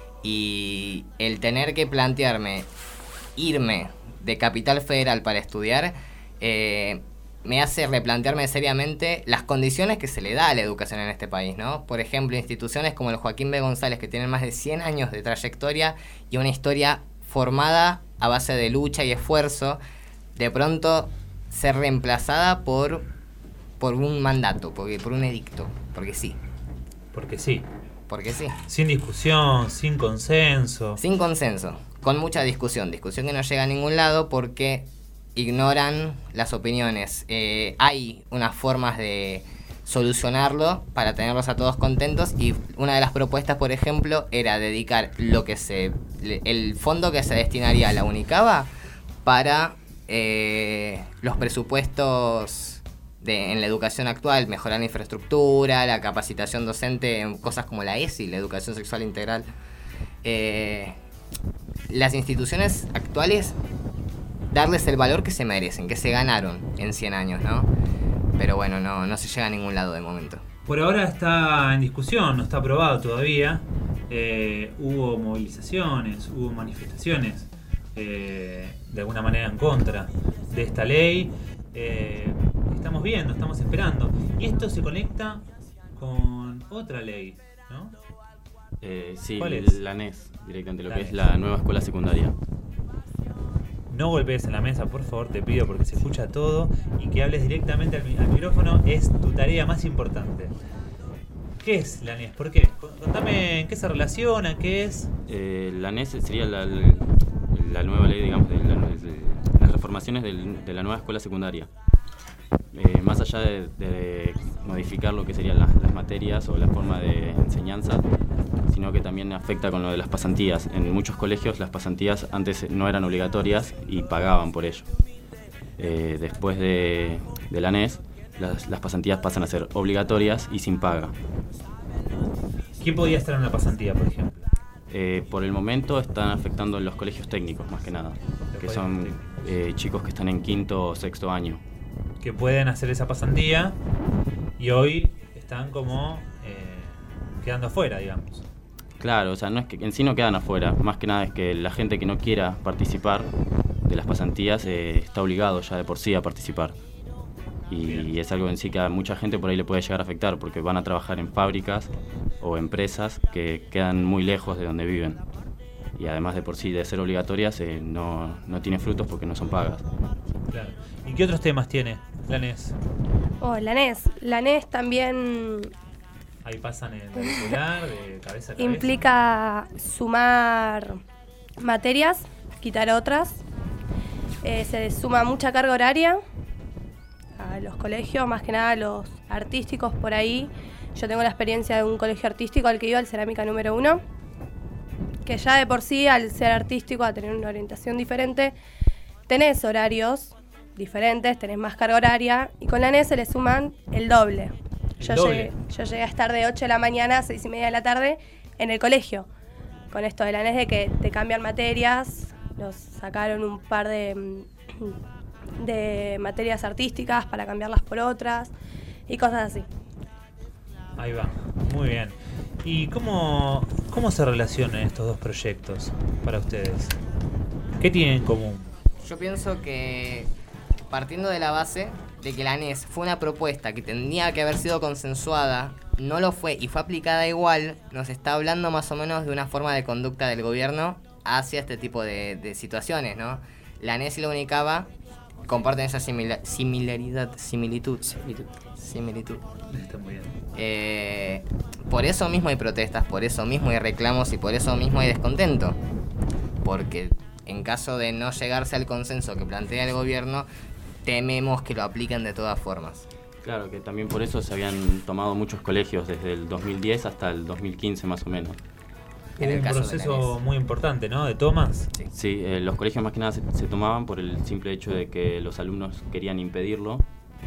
Speaker 14: Y el tener que plantearme irme de Capital Federal para estudiar, eh, me hace replantearme seriamente las condiciones que se le da a la educación en este país, ¿no? Por ejemplo, instituciones como el Joaquín B. González, que tienen más de cien años de trayectoria y una historia formada a base de lucha y esfuerzo, de pronto ser reemplazada por, por un mandato, porque, por un edicto, porque sí.
Speaker 2: Porque sí.
Speaker 14: Porque sí.
Speaker 2: Sin discusión, sin consenso.
Speaker 14: Sin consenso, con mucha discusión, discusión que no llega a ningún lado porque ignoran las opiniones. Eh, hay unas formas de solucionarlo para tenerlos a todos contentos y una de las propuestas, por ejemplo, era dedicar lo que se el fondo que se destinaría a la Unicaba para eh, los presupuestos de, en la educación actual, mejorar la infraestructura, la capacitación docente en cosas como la E S I, la educación sexual integral. Eh, las instituciones actuales, darles el valor que se merecen, que se ganaron en cien años, ¿no? Pero bueno, no, no se llega a ningún lado de momento.
Speaker 2: Por ahora está en discusión, no está aprobado todavía. Eh, hubo movilizaciones, hubo manifestaciones eh, de alguna manera en contra de esta ley. Eh, estamos viendo, estamos esperando. Y esto se conecta con otra ley, ¿no?
Speaker 15: Eh, sí,
Speaker 2: ¿Cuál es?
Speaker 15: la N E S, directamente, lo
Speaker 2: La
Speaker 15: que
Speaker 2: N E
Speaker 15: es
Speaker 2: S.
Speaker 15: la nueva escuela secundaria.
Speaker 2: No golpees en la mesa, por favor, te pido, porque se escucha todo, y que hables directamente al, mi- al micrófono es tu tarea más importante. ¿Qué es la N E S? ¿Por qué? Contame en qué se relaciona, qué es.
Speaker 15: Eh, la N E S sería la, la nueva ley, digamos, de, la- de las reformaciones del- de la nueva escuela secundaria. Eh, más allá de, de modificar lo que serían las, las materias o la forma de enseñanza, sino que también afecta con lo de las pasantías. En muchos colegios las pasantías antes no eran obligatorias y pagaban por ello. Eh, después de, de la N E S, las, las pasantías pasan a ser obligatorias y sin paga.
Speaker 2: ¿Quién podía estar en una pasantía, por ejemplo?
Speaker 15: Eh, por el momento están afectando en los colegios técnicos, más que nada, que son eh, chicos que están en quinto o sexto año.
Speaker 2: Que pueden hacer esa pasantía y hoy están como eh, quedando afuera, digamos.
Speaker 15: Claro, o sea, no es que en sí no quedan afuera, más que nada es que la gente que no quiera participar de las pasantías eh, está obligado ya de por sí a participar. Y, y es algo en sí que a mucha gente por ahí le puede llegar a afectar, porque van a trabajar en fábricas o empresas que quedan muy lejos de donde viven. Y además de por sí de ser obligatorias, eh, no, no tiene frutos porque no son pagas.
Speaker 2: Claro. ¿Y qué otros temas tiene la N E S?
Speaker 16: Oh, la N E S. La N E S también
Speaker 2: Ahí pasan el curricular de cabeza a cabeza.
Speaker 16: implica sumar materias, quitar otras. Eh, se suma mucha carga horaria a los colegios, más que nada a los artísticos por ahí. Yo tengo la experiencia de un colegio artístico al que iba, el Cerámica número uno, que ya de por sí, al ser artístico, a tener una orientación diferente, tenés horarios diferentes, tenés más carga horaria, y con la N E S se le suman el doble.
Speaker 2: El
Speaker 16: Yo,
Speaker 2: doble.
Speaker 16: Llegué, yo llegué a estar de ocho de la mañana a seis y media de la tarde en el colegio. Con esto de la N E S de que te cambian materias, nos sacaron un par de, de materias artísticas para cambiarlas por otras y cosas así.
Speaker 2: Ahí va, muy bien. ¿Y cómo, cómo se relacionan estos dos proyectos para ustedes? ¿Qué tienen en común?
Speaker 14: Yo pienso que partiendo de la base de que la N E S fue una propuesta que tendría que haber sido consensuada, no lo fue y fue aplicada igual, nos está hablando más o menos de una forma de conducta del gobierno hacia este tipo de, de situaciones, ¿no? La N E S y la Unicaba comparten esa simila- similaridad, similitud, similitud, similitud.
Speaker 2: Está muy bien.
Speaker 14: Eh, por eso mismo hay protestas, por eso mismo hay reclamos y por eso mismo hay descontento. Porque en caso de no llegarse al consenso que plantea el gobierno, tememos que lo apliquen de todas formas.
Speaker 15: Claro, que también por eso se habían tomado muchos colegios desde el dos mil diez hasta el dos mil quince más o menos.
Speaker 14: En el
Speaker 2: un
Speaker 14: caso de
Speaker 2: proceso
Speaker 14: la N E S.
Speaker 2: muy importante, ¿no? De tomas.
Speaker 14: Sí,
Speaker 15: Sí, eh, los colegios más que nada se, se tomaban por el simple hecho de que los alumnos querían impedirlo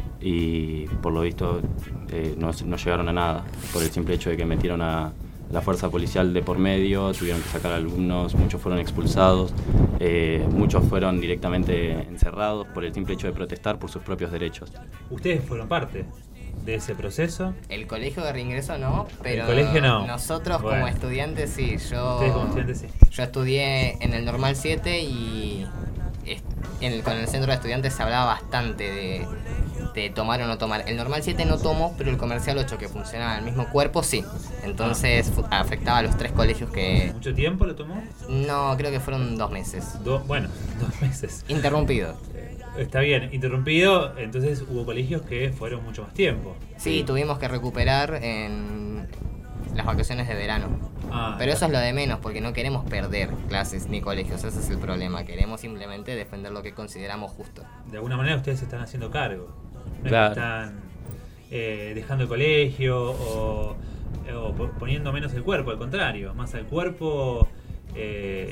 Speaker 15: y por lo visto eh, no, no llegaron a nada, por el simple hecho de que metieron a la fuerza policial de por medio, tuvieron que sacar alumnos, muchos fueron expulsados, eh, muchos fueron directamente encerrados por el simple hecho de protestar por sus propios derechos.
Speaker 2: ¿Ustedes fueron parte de ese proceso?
Speaker 14: El colegio de reingreso no, pero
Speaker 2: El colegio no.
Speaker 14: nosotros
Speaker 2: Bueno.
Speaker 14: como estudiantes sí. Yo,
Speaker 2: Ustedes como estudiantes sí.
Speaker 14: Yo estudié en el Normal siete y est- en el- con el centro de estudiantes se hablaba bastante de, de tomar o no tomar. El Normal siete no tomó, pero el Comercial ocho, que funcionaba en el mismo cuerpo, sí. Entonces fu- afectaba a los tres colegios que...
Speaker 2: ¿Mucho tiempo lo tomó?
Speaker 14: No, creo que fueron dos meses.
Speaker 2: Do- bueno, dos meses.
Speaker 14: Interrumpido.
Speaker 2: Está bien, interrumpido, entonces hubo colegios que fueron mucho más tiempo.
Speaker 14: Sí, tuvimos que recuperar en las vacaciones de verano.
Speaker 2: Ah,
Speaker 14: Pero eso es lo de menos, porque no queremos perder clases ni colegios, ese es el problema. Queremos simplemente defender lo que consideramos justo.
Speaker 2: De alguna manera ustedes se están haciendo cargo. No es que
Speaker 15: Claro.
Speaker 2: están eh, dejando el colegio o, o po- poniendo menos el cuerpo, al contrario, más al cuerpo. eh,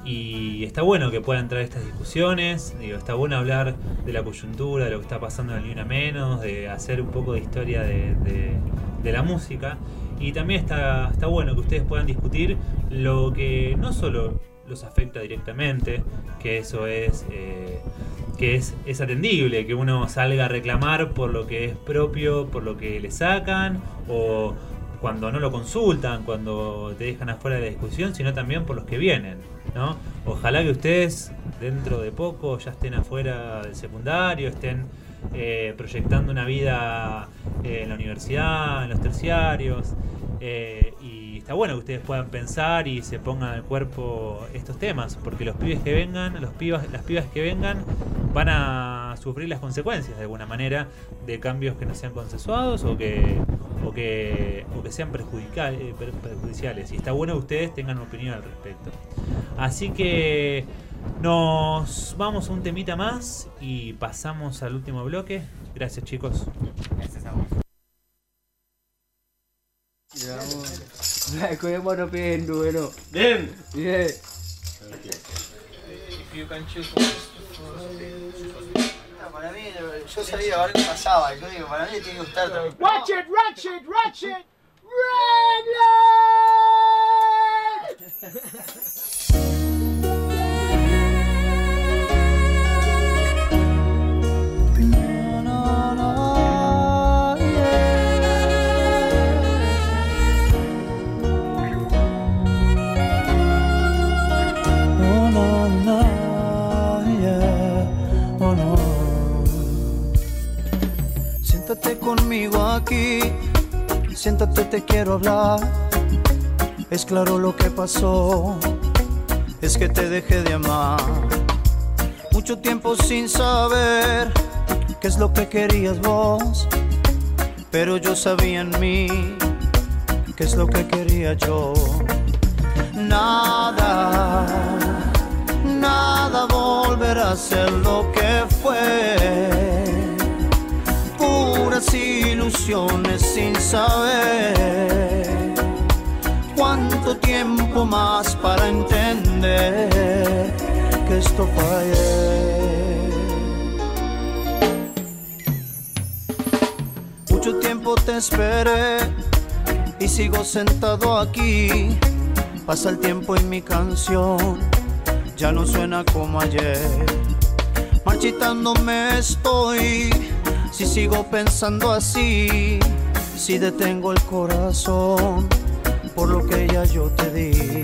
Speaker 2: y está bueno que puedan traer estas discusiones. Digo, está bueno hablar de la coyuntura, de lo que está pasando en el Ni Una Menos, de hacer un poco de historia de, de- de la música. Y también está, está bueno que ustedes puedan discutir lo que no solo los afecta directamente, que eso es, eh, que es, es atendible, que uno salga a reclamar por lo que es propio, por lo que le sacan, o cuando no lo consultan, cuando te dejan afuera de la discusión, sino también por los que vienen, ¿no? Ojalá que ustedes dentro de poco ya estén afuera del secundario, estén eh, proyectando una vida eh, en la universidad, en los terciarios, eh, y está bueno que ustedes puedan pensar y se pongan al cuerpo estos temas, porque los pibes que vengan, los pibas, las pibas que vengan van a sufrir las consecuencias de alguna manera de cambios que no sean consensuados o que o que o que sean perjudica- eh, per- perjudiciales, y está bueno que ustedes tengan una opinión al respecto. Así que nos vamos a un temita más y pasamos al último bloque. Gracias, chicos.
Speaker 14: Gracias a vos.
Speaker 13: Ya, con el mono péndulo.
Speaker 17: Bien.
Speaker 13: Bien.
Speaker 17: Para mí, yo sabía a ver qué pasaba. Yo digo, para mí tiene que gustar también.
Speaker 5: Watch it, Ratchet, Ratchet, Red
Speaker 17: siéntate conmigo aquí, siéntate, te quiero hablar. Es claro lo que pasó, es que te dejé de amar. Mucho tiempo sin saber qué es lo que querías vos, pero yo sabía en mí qué es lo que quería yo. Nada, nada volverá a ser lo que fue. Puras ilusiones sin saber cuánto tiempo más para entender que esto fue ayer. Mucho tiempo te esperé y sigo sentado aquí. Pasa el tiempo y mi canción ya no suena como ayer. Marchitándome estoy, si sigo pensando así, si detengo el corazón por lo que ya yo te di.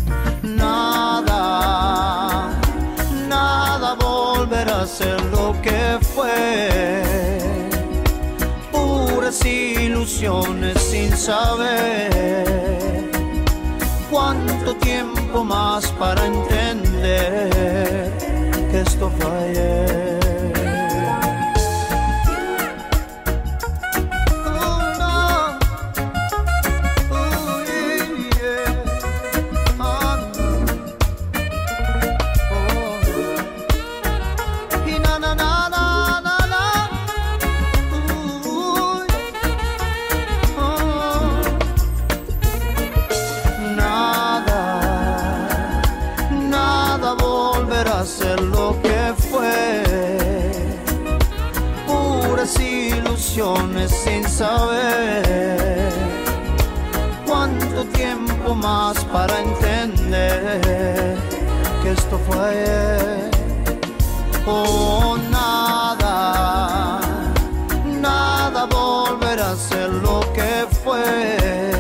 Speaker 17: Nada, nada volverá a ser lo que fue. Puras ilusiones sin saber cuánto tiempo más para entender que esto fue ayer. Ser lo que fue, puras ilusiones sin saber cuánto tiempo más para entender que esto fue ayer. Oh, nada, nada volverá a ser lo que fue,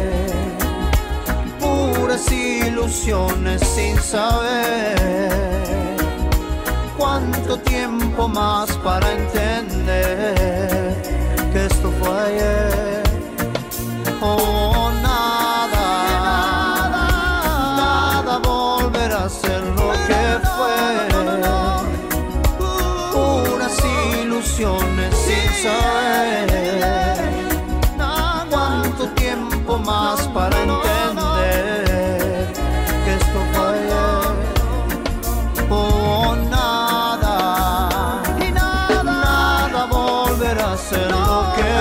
Speaker 17: puras ilusiones sin saber cuánto tiempo más para entender que esto fue ayer. Oh, nada, nada volverá a ser lo que fue, puras ilusiones sin saber cuánto tiempo más para entender que esto fue ayer. Oh, ser lo que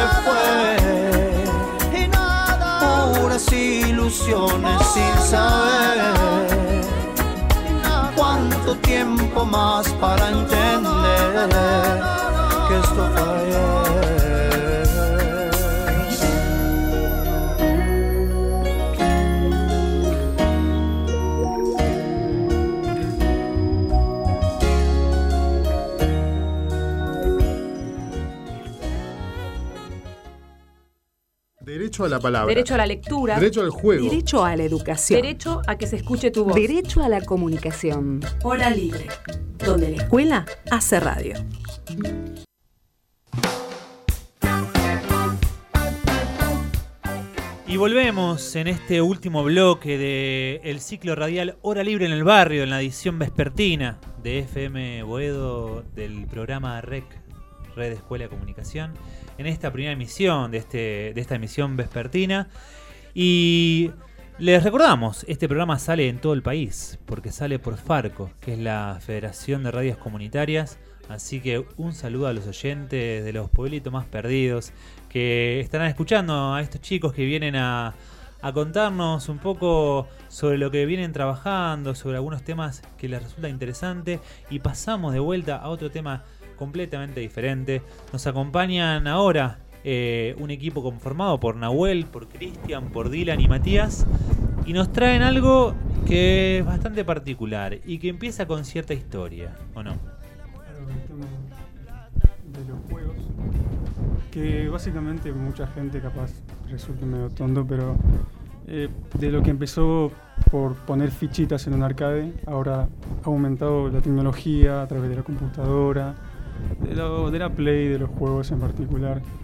Speaker 17: fue, puras ilusiones sin saber cuánto tiempo más para entender que esto fue ayer.
Speaker 18: Derecho a la palabra.
Speaker 1: Derecho a la lectura.
Speaker 18: Derecho al juego.
Speaker 1: Derecho a la educación.
Speaker 19: Derecho a que se escuche tu voz.
Speaker 1: Derecho a la comunicación.
Speaker 19: Hora libre, donde la escuela hace radio.
Speaker 2: Y volvemos en este último bloque del ciclo radial Hora Libre en el Barrio, en la edición vespertina de F M Boedo del programa R E C, Red Escuela de Comunicación, en esta primera emisión de, este, de esta emisión vespertina. Y les recordamos, este programa sale en todo el país, porque sale por Farco, que es la Federación de Radios Comunitarias. Así que un saludo a los oyentes de los pueblitos más perdidos que estarán escuchando a estos chicos que vienen a, a contarnos un poco sobre lo que vienen trabajando, sobre algunos temas que les resulta interesante. Y pasamos de vuelta a otro tema completamente diferente. Nos acompañan ahora eh, un equipo conformado por Nahuel, por Cristian, por Dylan y Matías, y nos traen algo que es bastante particular y que empieza con cierta historia, ¿o no?
Speaker 20: Claro, el tema de los juegos, que básicamente mucha gente capaz resulta medio tonto, pero eh, de lo que empezó por poner fichitas en un arcade, ahora ha aumentado la tecnología a través de la computadora, de la, de la Play, de los juegos en particular.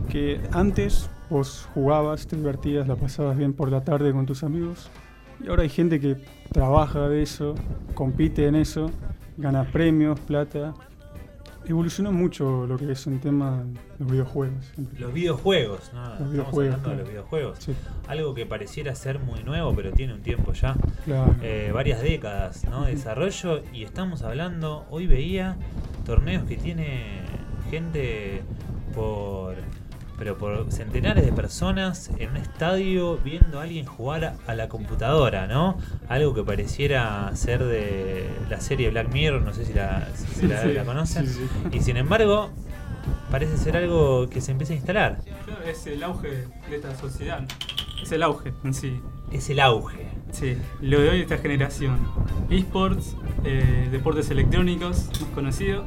Speaker 20: que antes vos jugabas, te divertías, la pasabas bien por la tarde con tus amigos, y ahora hay gente que trabaja de eso, compite en eso, gana premios, plata. Evolucionó mucho lo que es un tema de los videojuegos. Siempre.
Speaker 2: Los videojuegos, ¿no?
Speaker 20: Los
Speaker 2: Estamos
Speaker 20: videojuegos,
Speaker 2: hablando de
Speaker 20: claro.
Speaker 2: los videojuegos.
Speaker 20: Sí.
Speaker 2: Algo que pareciera ser muy nuevo, pero tiene un tiempo ya.
Speaker 20: Claro.
Speaker 2: Eh, varias décadas, ¿no? de desarrollo. Y estamos hablando, hoy veía torneos que tiene gente por... pero por centenares de personas en un estadio viendo a alguien jugar a, a la computadora, ¿no? Algo que pareciera ser de la serie Black Mirror, no sé si la, si
Speaker 20: Sí,
Speaker 2: la,
Speaker 20: sí.
Speaker 2: la conocen.
Speaker 20: Sí, sí.
Speaker 2: Y sin embargo, parece ser algo que se empieza a instalar.
Speaker 21: Claro, es el auge de esta sociedad. Es el auge en sí.
Speaker 2: Es el auge.
Speaker 21: Sí, lo de hoy de esta generación. eSports, eh, deportes electrónicos, más conocido.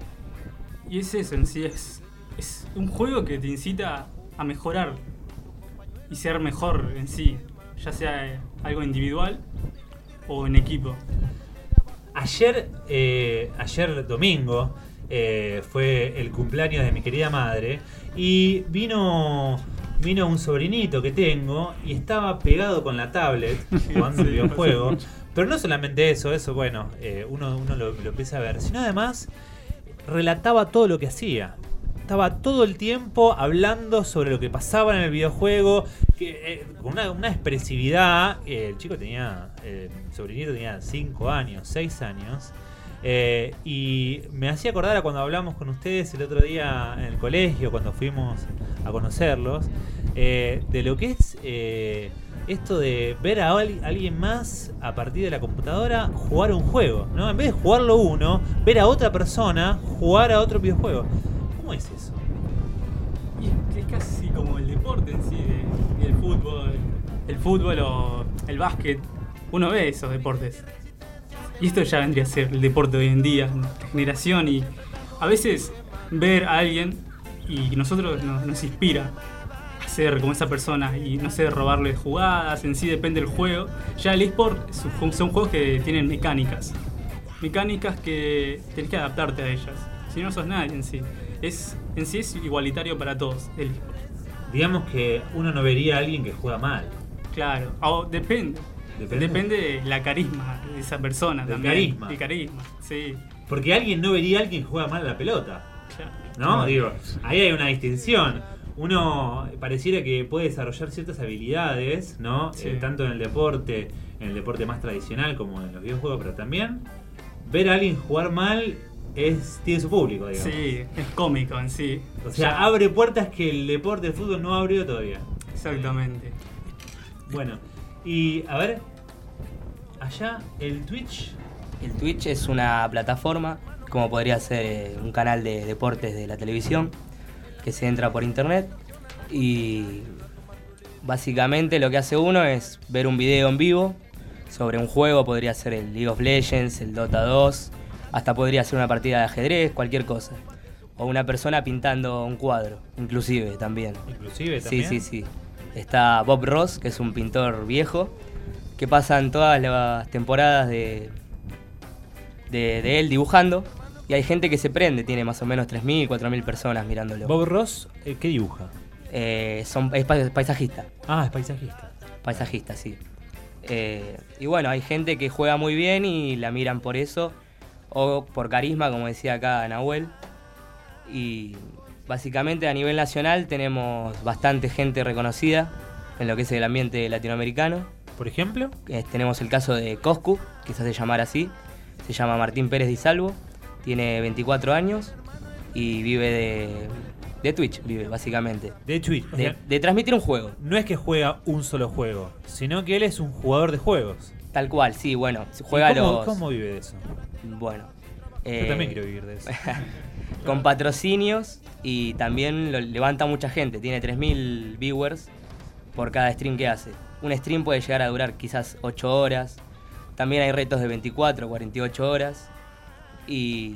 Speaker 21: Y es eso en sí, es, es un juego que te incita a mejorar y ser mejor en sí, ya sea eh, algo individual o en equipo.
Speaker 2: Ayer, eh, ayer domingo, eh, fue el cumpleaños de mi querida madre y vino, vino un sobrinito que tengo y estaba pegado con la tablet jugando un
Speaker 21: Sí,
Speaker 2: videojuego.
Speaker 21: pasa mucho.
Speaker 2: Pero no solamente eso, eso bueno, eh, uno, uno lo, lo empieza a ver, sino además relataba todo lo que hacía. Estaba todo el tiempo hablando sobre lo que pasaba en el videojuego, que, eh, con una, una expresividad. Eh, el chico tenía, eh, el sobrinito tenía cinco años, seis años, eh, y me hacía acordar a cuando hablamos con ustedes el otro día en el colegio, cuando fuimos a conocerlos, eh, de lo que es eh, esto de ver a al- alguien más a partir de la computadora jugar un juego, ¿no? En vez de jugarlo uno, ver a otra persona jugar a otro videojuego. ¿Cómo es eso?
Speaker 21: Y es, es casi como el deporte en sí, de- el fútbol, el fútbol o el básquet. Uno ve esos deportes. Y esto ya vendría a ser el deporte de hoy en día, nuestra generación. Y a veces ver a alguien y nosotros nos, nos inspira a ser como esa persona y no sé, robarle jugadas, en sí depende del juego. Ya el eSport es un- son juegos que tienen mecánicas. Mecánicas que tenés que adaptarte a ellas. Si no sos nadie en sí. Es, en sí es igualitario para todos el eSport.
Speaker 2: Digamos que uno no vería a alguien que juega mal.
Speaker 21: Claro, o depende.
Speaker 2: Depende.
Speaker 21: Depende de la carisma de esa persona
Speaker 2: Del
Speaker 21: también.
Speaker 2: carisma.
Speaker 21: El carisma, sí.
Speaker 2: Porque alguien no vería a alguien que juega mal a la pelota.
Speaker 21: Claro.
Speaker 2: ¿No?
Speaker 21: Claro.
Speaker 2: Digo, ahí hay una distinción. Uno pareciera que puede desarrollar ciertas habilidades, ¿no?
Speaker 21: Sí.
Speaker 2: Eh, tanto en el deporte, en el deporte más tradicional como en los videojuegos, pero también ver a alguien jugar mal es tiene su público, digamos.
Speaker 21: Sí, es cómico en sí.
Speaker 2: O sea,
Speaker 21: Ya-
Speaker 2: abre puertas que el deporte de fútbol no abrió todavía.
Speaker 21: Exactamente.
Speaker 2: Bueno, y a ver, allá el Twitch.
Speaker 13: El Twitch es una plataforma, como podría ser eh, un canal de deportes de la televisión, que se entra por internet y básicamente lo que hace uno es ver un video en vivo sobre un juego, podría ser el League of Legends, el Dota dos, hasta podría ser una partida de ajedrez, cualquier cosa. O una persona pintando un cuadro, inclusive también.
Speaker 2: Inclusive
Speaker 13: Sí,
Speaker 2: también.
Speaker 13: sí, sí. Está Bob Ross, que es un pintor viejo, que pasan todas las temporadas de, de, de él dibujando. Y hay gente que se prende, tiene más o menos tres mil, cuatro mil personas mirándolo.
Speaker 2: Bob Ross, eh, ¿qué dibuja?
Speaker 13: Eh, son, es pa- paisajista.
Speaker 2: Ah, es paisajista.
Speaker 13: Paisajista, sí. Eh, y bueno, hay gente que juega muy bien y la miran por eso, o por carisma, como decía acá Nahuel. Y básicamente a nivel nacional tenemos bastante gente reconocida en lo que es el ambiente latinoamericano.
Speaker 2: ¿Por ejemplo?
Speaker 13: Eh, tenemos el caso de Coscu, que se hace llamar así. Se llama Martín Pérez Di Salvo, tiene veinticuatro años y vive de, de Twitch, vive básicamente.
Speaker 2: De Twitch. o
Speaker 13: De,
Speaker 2: sea,
Speaker 13: de transmitir un juego.
Speaker 2: no es que juega un solo juego, sino que él es un jugador de juegos.
Speaker 13: Tal cual, sí, bueno, juega
Speaker 2: ¿Y cómo,
Speaker 13: los...
Speaker 2: ¿Cómo vive de eso?
Speaker 13: Bueno.
Speaker 2: Yo
Speaker 13: eh,
Speaker 2: también quiero vivir de eso.
Speaker 13: Con patrocinios y también lo levanta mucha gente. Tiene tres mil viewers por cada stream que hace. Un stream puede llegar a durar quizás ocho horas. También hay retos de veinticuatro, cuarenta y ocho horas. Y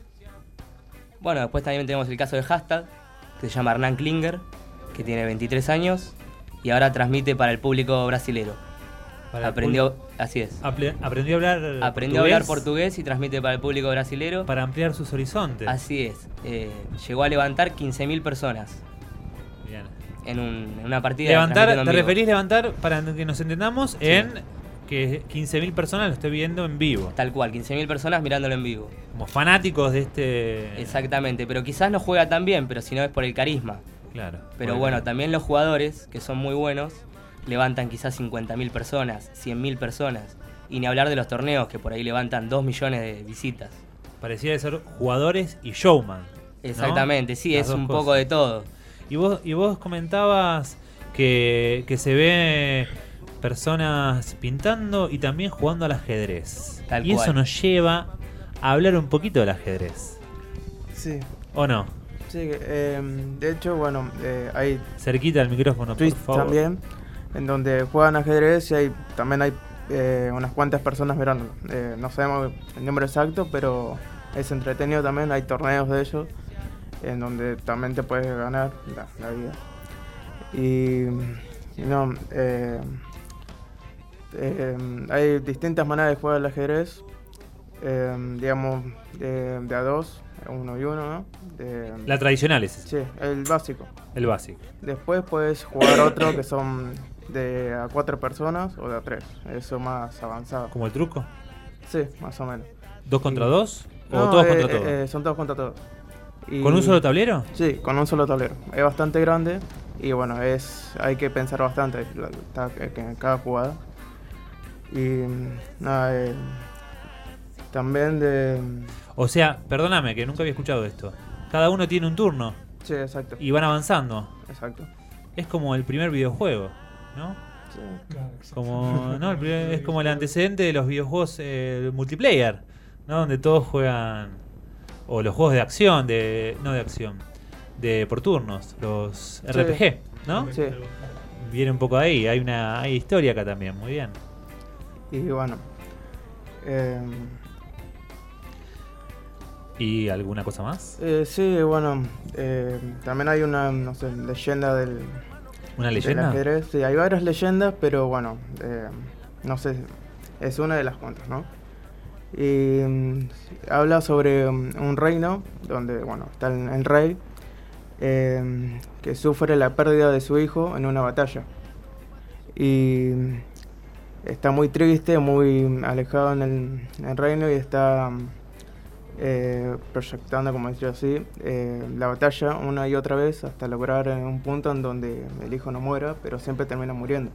Speaker 13: bueno, después también tenemos el caso de Hashtag, que se llama Hernán Klinger, que tiene veintitrés años y ahora transmite para el público brasilero.
Speaker 2: Para el
Speaker 13: Aprendió,
Speaker 2: público-
Speaker 13: así es.
Speaker 2: Aple- aprendió a hablar
Speaker 13: Aprendió a hablar portugués y transmite para el público brasilero.
Speaker 2: para ampliar sus horizontes.
Speaker 13: Así es. Eh, llegó a levantar quince mil personas
Speaker 2: Bien.
Speaker 14: En, un, en una partida.
Speaker 2: Levantar,
Speaker 14: transmitiendo
Speaker 2: te
Speaker 14: en vivo.
Speaker 2: referís levantar, para que nos entendamos,
Speaker 14: Sí.
Speaker 2: en que quince mil personas lo esté viendo en vivo.
Speaker 14: Tal cual, quince mil personas mirándolo en vivo.
Speaker 2: Como fanáticos de este...
Speaker 14: Exactamente, pero quizás no juega tan bien, pero si no es por el carisma.
Speaker 2: Claro.
Speaker 14: Pero
Speaker 2: Bueno.
Speaker 14: bueno, también los jugadores, que son muy buenos, levantan quizás cincuenta mil personas, cien mil personas. Y ni hablar de los torneos, que por ahí levantan dos millones de visitas.
Speaker 2: Parecía de ser jugadores y showman, ¿no?
Speaker 14: Exactamente, sí,
Speaker 2: Las
Speaker 14: es
Speaker 2: dos
Speaker 14: un
Speaker 2: cosas.
Speaker 14: poco de todo.
Speaker 2: Y vos, y vos comentabas que, que se ve personas pintando y también jugando al ajedrez.
Speaker 4: Tal
Speaker 2: y eso
Speaker 4: cual.
Speaker 2: nos lleva a hablar un poquito del ajedrez.
Speaker 4: Sí.
Speaker 2: ¿O no?
Speaker 4: Sí, eh, de hecho, bueno, eh, hay
Speaker 2: Cerquita del micrófono, por
Speaker 4: tweets
Speaker 2: favor.
Speaker 4: también, en donde juegan ajedrez y hay, también hay eh, unas cuantas personas mirando. Eh, no sabemos el número exacto, pero es entretenido también, hay torneos de ellos, en donde también te puedes ganar la, la vida. Y, y no, eh, eh, hay distintas maneras de jugar al ajedrez, eh, digamos, de, de a dos, uno y uno, ¿no? De,
Speaker 2: La tradicional es esa.
Speaker 4: Sí, el básico.
Speaker 2: El básico.
Speaker 4: Después puedes jugar otro que son de a cuatro personas o de a tres, eso más avanzado.
Speaker 2: ¿Como el truco?
Speaker 4: Sí, más o menos.
Speaker 2: ¿Dos contra
Speaker 4: Y-
Speaker 2: dos? ¿O
Speaker 4: No,
Speaker 2: todos
Speaker 4: eh,
Speaker 2: contra
Speaker 4: eh,
Speaker 2: todos?
Speaker 4: eh, son todos contra todos. Y-
Speaker 2: ¿Con un solo tablero?
Speaker 4: Sí, con un solo tablero. Es bastante grande y bueno, es hay que pensar bastante la- ta- en cada jugada. Y mm, nada, eh, también de...
Speaker 2: O sea, perdóname que nunca había escuchado esto. Cada uno tiene un turno.
Speaker 4: Sí, exacto.
Speaker 2: Y van avanzando.
Speaker 4: Exacto.
Speaker 2: Es como el primer videojuego, ¿no?
Speaker 4: Sí.
Speaker 3: Claro,
Speaker 2: Como, ¿no? El primer- es como el antecedente de los videojuegos eh, multiplayer, ¿no? Donde todos juegan, o los juegos de acción, de no de acción, de por turnos, los R P G, ¿no?
Speaker 4: Sí.
Speaker 2: Viene un poco de ahí, hay una hay historia acá también, muy bien.
Speaker 4: Y bueno... eh,
Speaker 2: ¿Y alguna cosa más?
Speaker 4: Eh, sí, bueno, eh, también hay una, no sé, leyenda del...
Speaker 2: ¿Una
Speaker 4: del
Speaker 2: leyenda?
Speaker 4: ajedrez. Sí, hay varias leyendas, pero bueno, eh, no sé, es una de las cuantas, ¿no? Y mm, habla sobre um, un reino donde, bueno, está el, el rey eh, que sufre la pérdida de su hijo en una batalla. Y mm, está muy triste, muy alejado en el, en el reino y está... mm, Eh, proyectando, como decía así, eh, la batalla una y otra vez hasta lograr eh, un punto en donde el hijo no muera, pero siempre termina muriendo.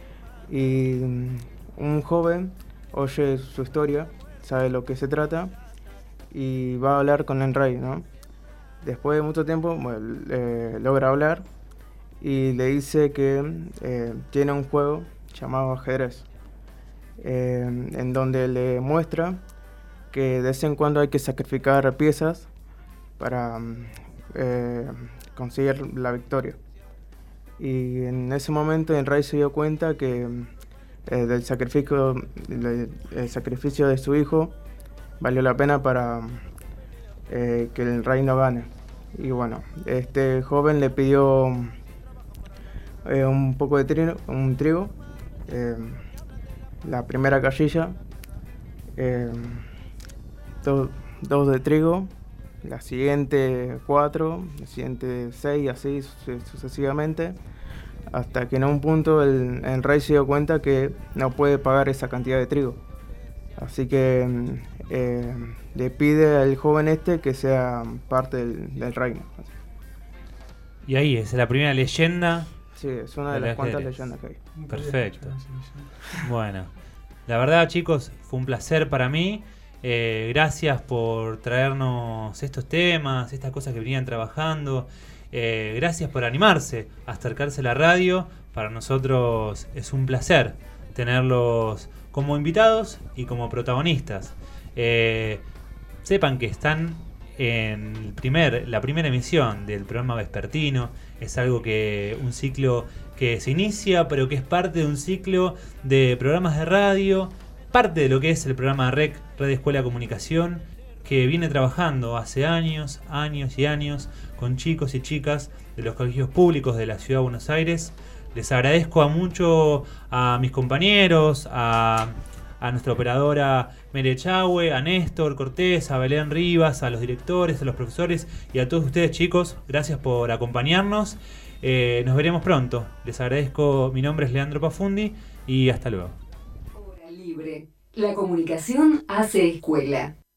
Speaker 4: Y mm, un joven oye su historia, sabe lo que se trata y va a hablar con el rey, ¿no? Después de mucho tiempo, bueno, eh, logra hablar y le dice que eh, tiene un juego llamado ajedrez, eh, en donde le muestra que de vez en cuando hay que sacrificar piezas para mm, eh, conseguir la victoria. Y en ese momento el rey se dio cuenta que eh, del sacrificio, del- el sacrificio de su hijo valió la pena para eh, que el reino gane. Y bueno, este joven le pidió eh, un poco de trigo, un trigo, eh, la primera casilla, eh, do- dos de trigo, la siguiente cuatro, la siguiente seis, así su- sucesivamente, hasta que en un punto el, el rey se dio cuenta que no puede pagar esa cantidad de trigo. Así que mm, eh, le pide al joven este que sea parte del, del reino.
Speaker 2: Y ahí es la primera leyenda.
Speaker 4: Sí, es una de
Speaker 2: del
Speaker 4: las cuantas
Speaker 2: ajedrez.
Speaker 4: leyendas que hay.
Speaker 2: Perfecto. Bueno, la verdad, chicos, fue un placer para mí. Eh, gracias por traernos estos temas, estas cosas que venían trabajando. Eh, gracias por animarse a acercarse a la radio. Para nosotros es un placer tenerlos como invitados y como protagonistas. Eh, sepan que están en el primer, la primera emisión del programa vespertino. Es algo que un ciclo que se inicia, pero que es parte de un ciclo de programas de radio, parte de lo que es el programa R E C, Red Escuela Comunicación, que viene trabajando hace años, años y años con chicos y chicas de los colegios públicos de la Ciudad de Buenos Aires. Les agradezco a mucho a mis compañeros, a, a nuestra operadora Mere Chahue, a Néstor Cortés, a Belén Rivas, a los directores, a los profesores y a todos ustedes, chicos. Gracias por acompañarnos. Eh, nos veremos pronto. Les agradezco. Mi nombre es Leandro Pafundi y hasta luego.
Speaker 1: Hora Libre. La comunicación hace escuela.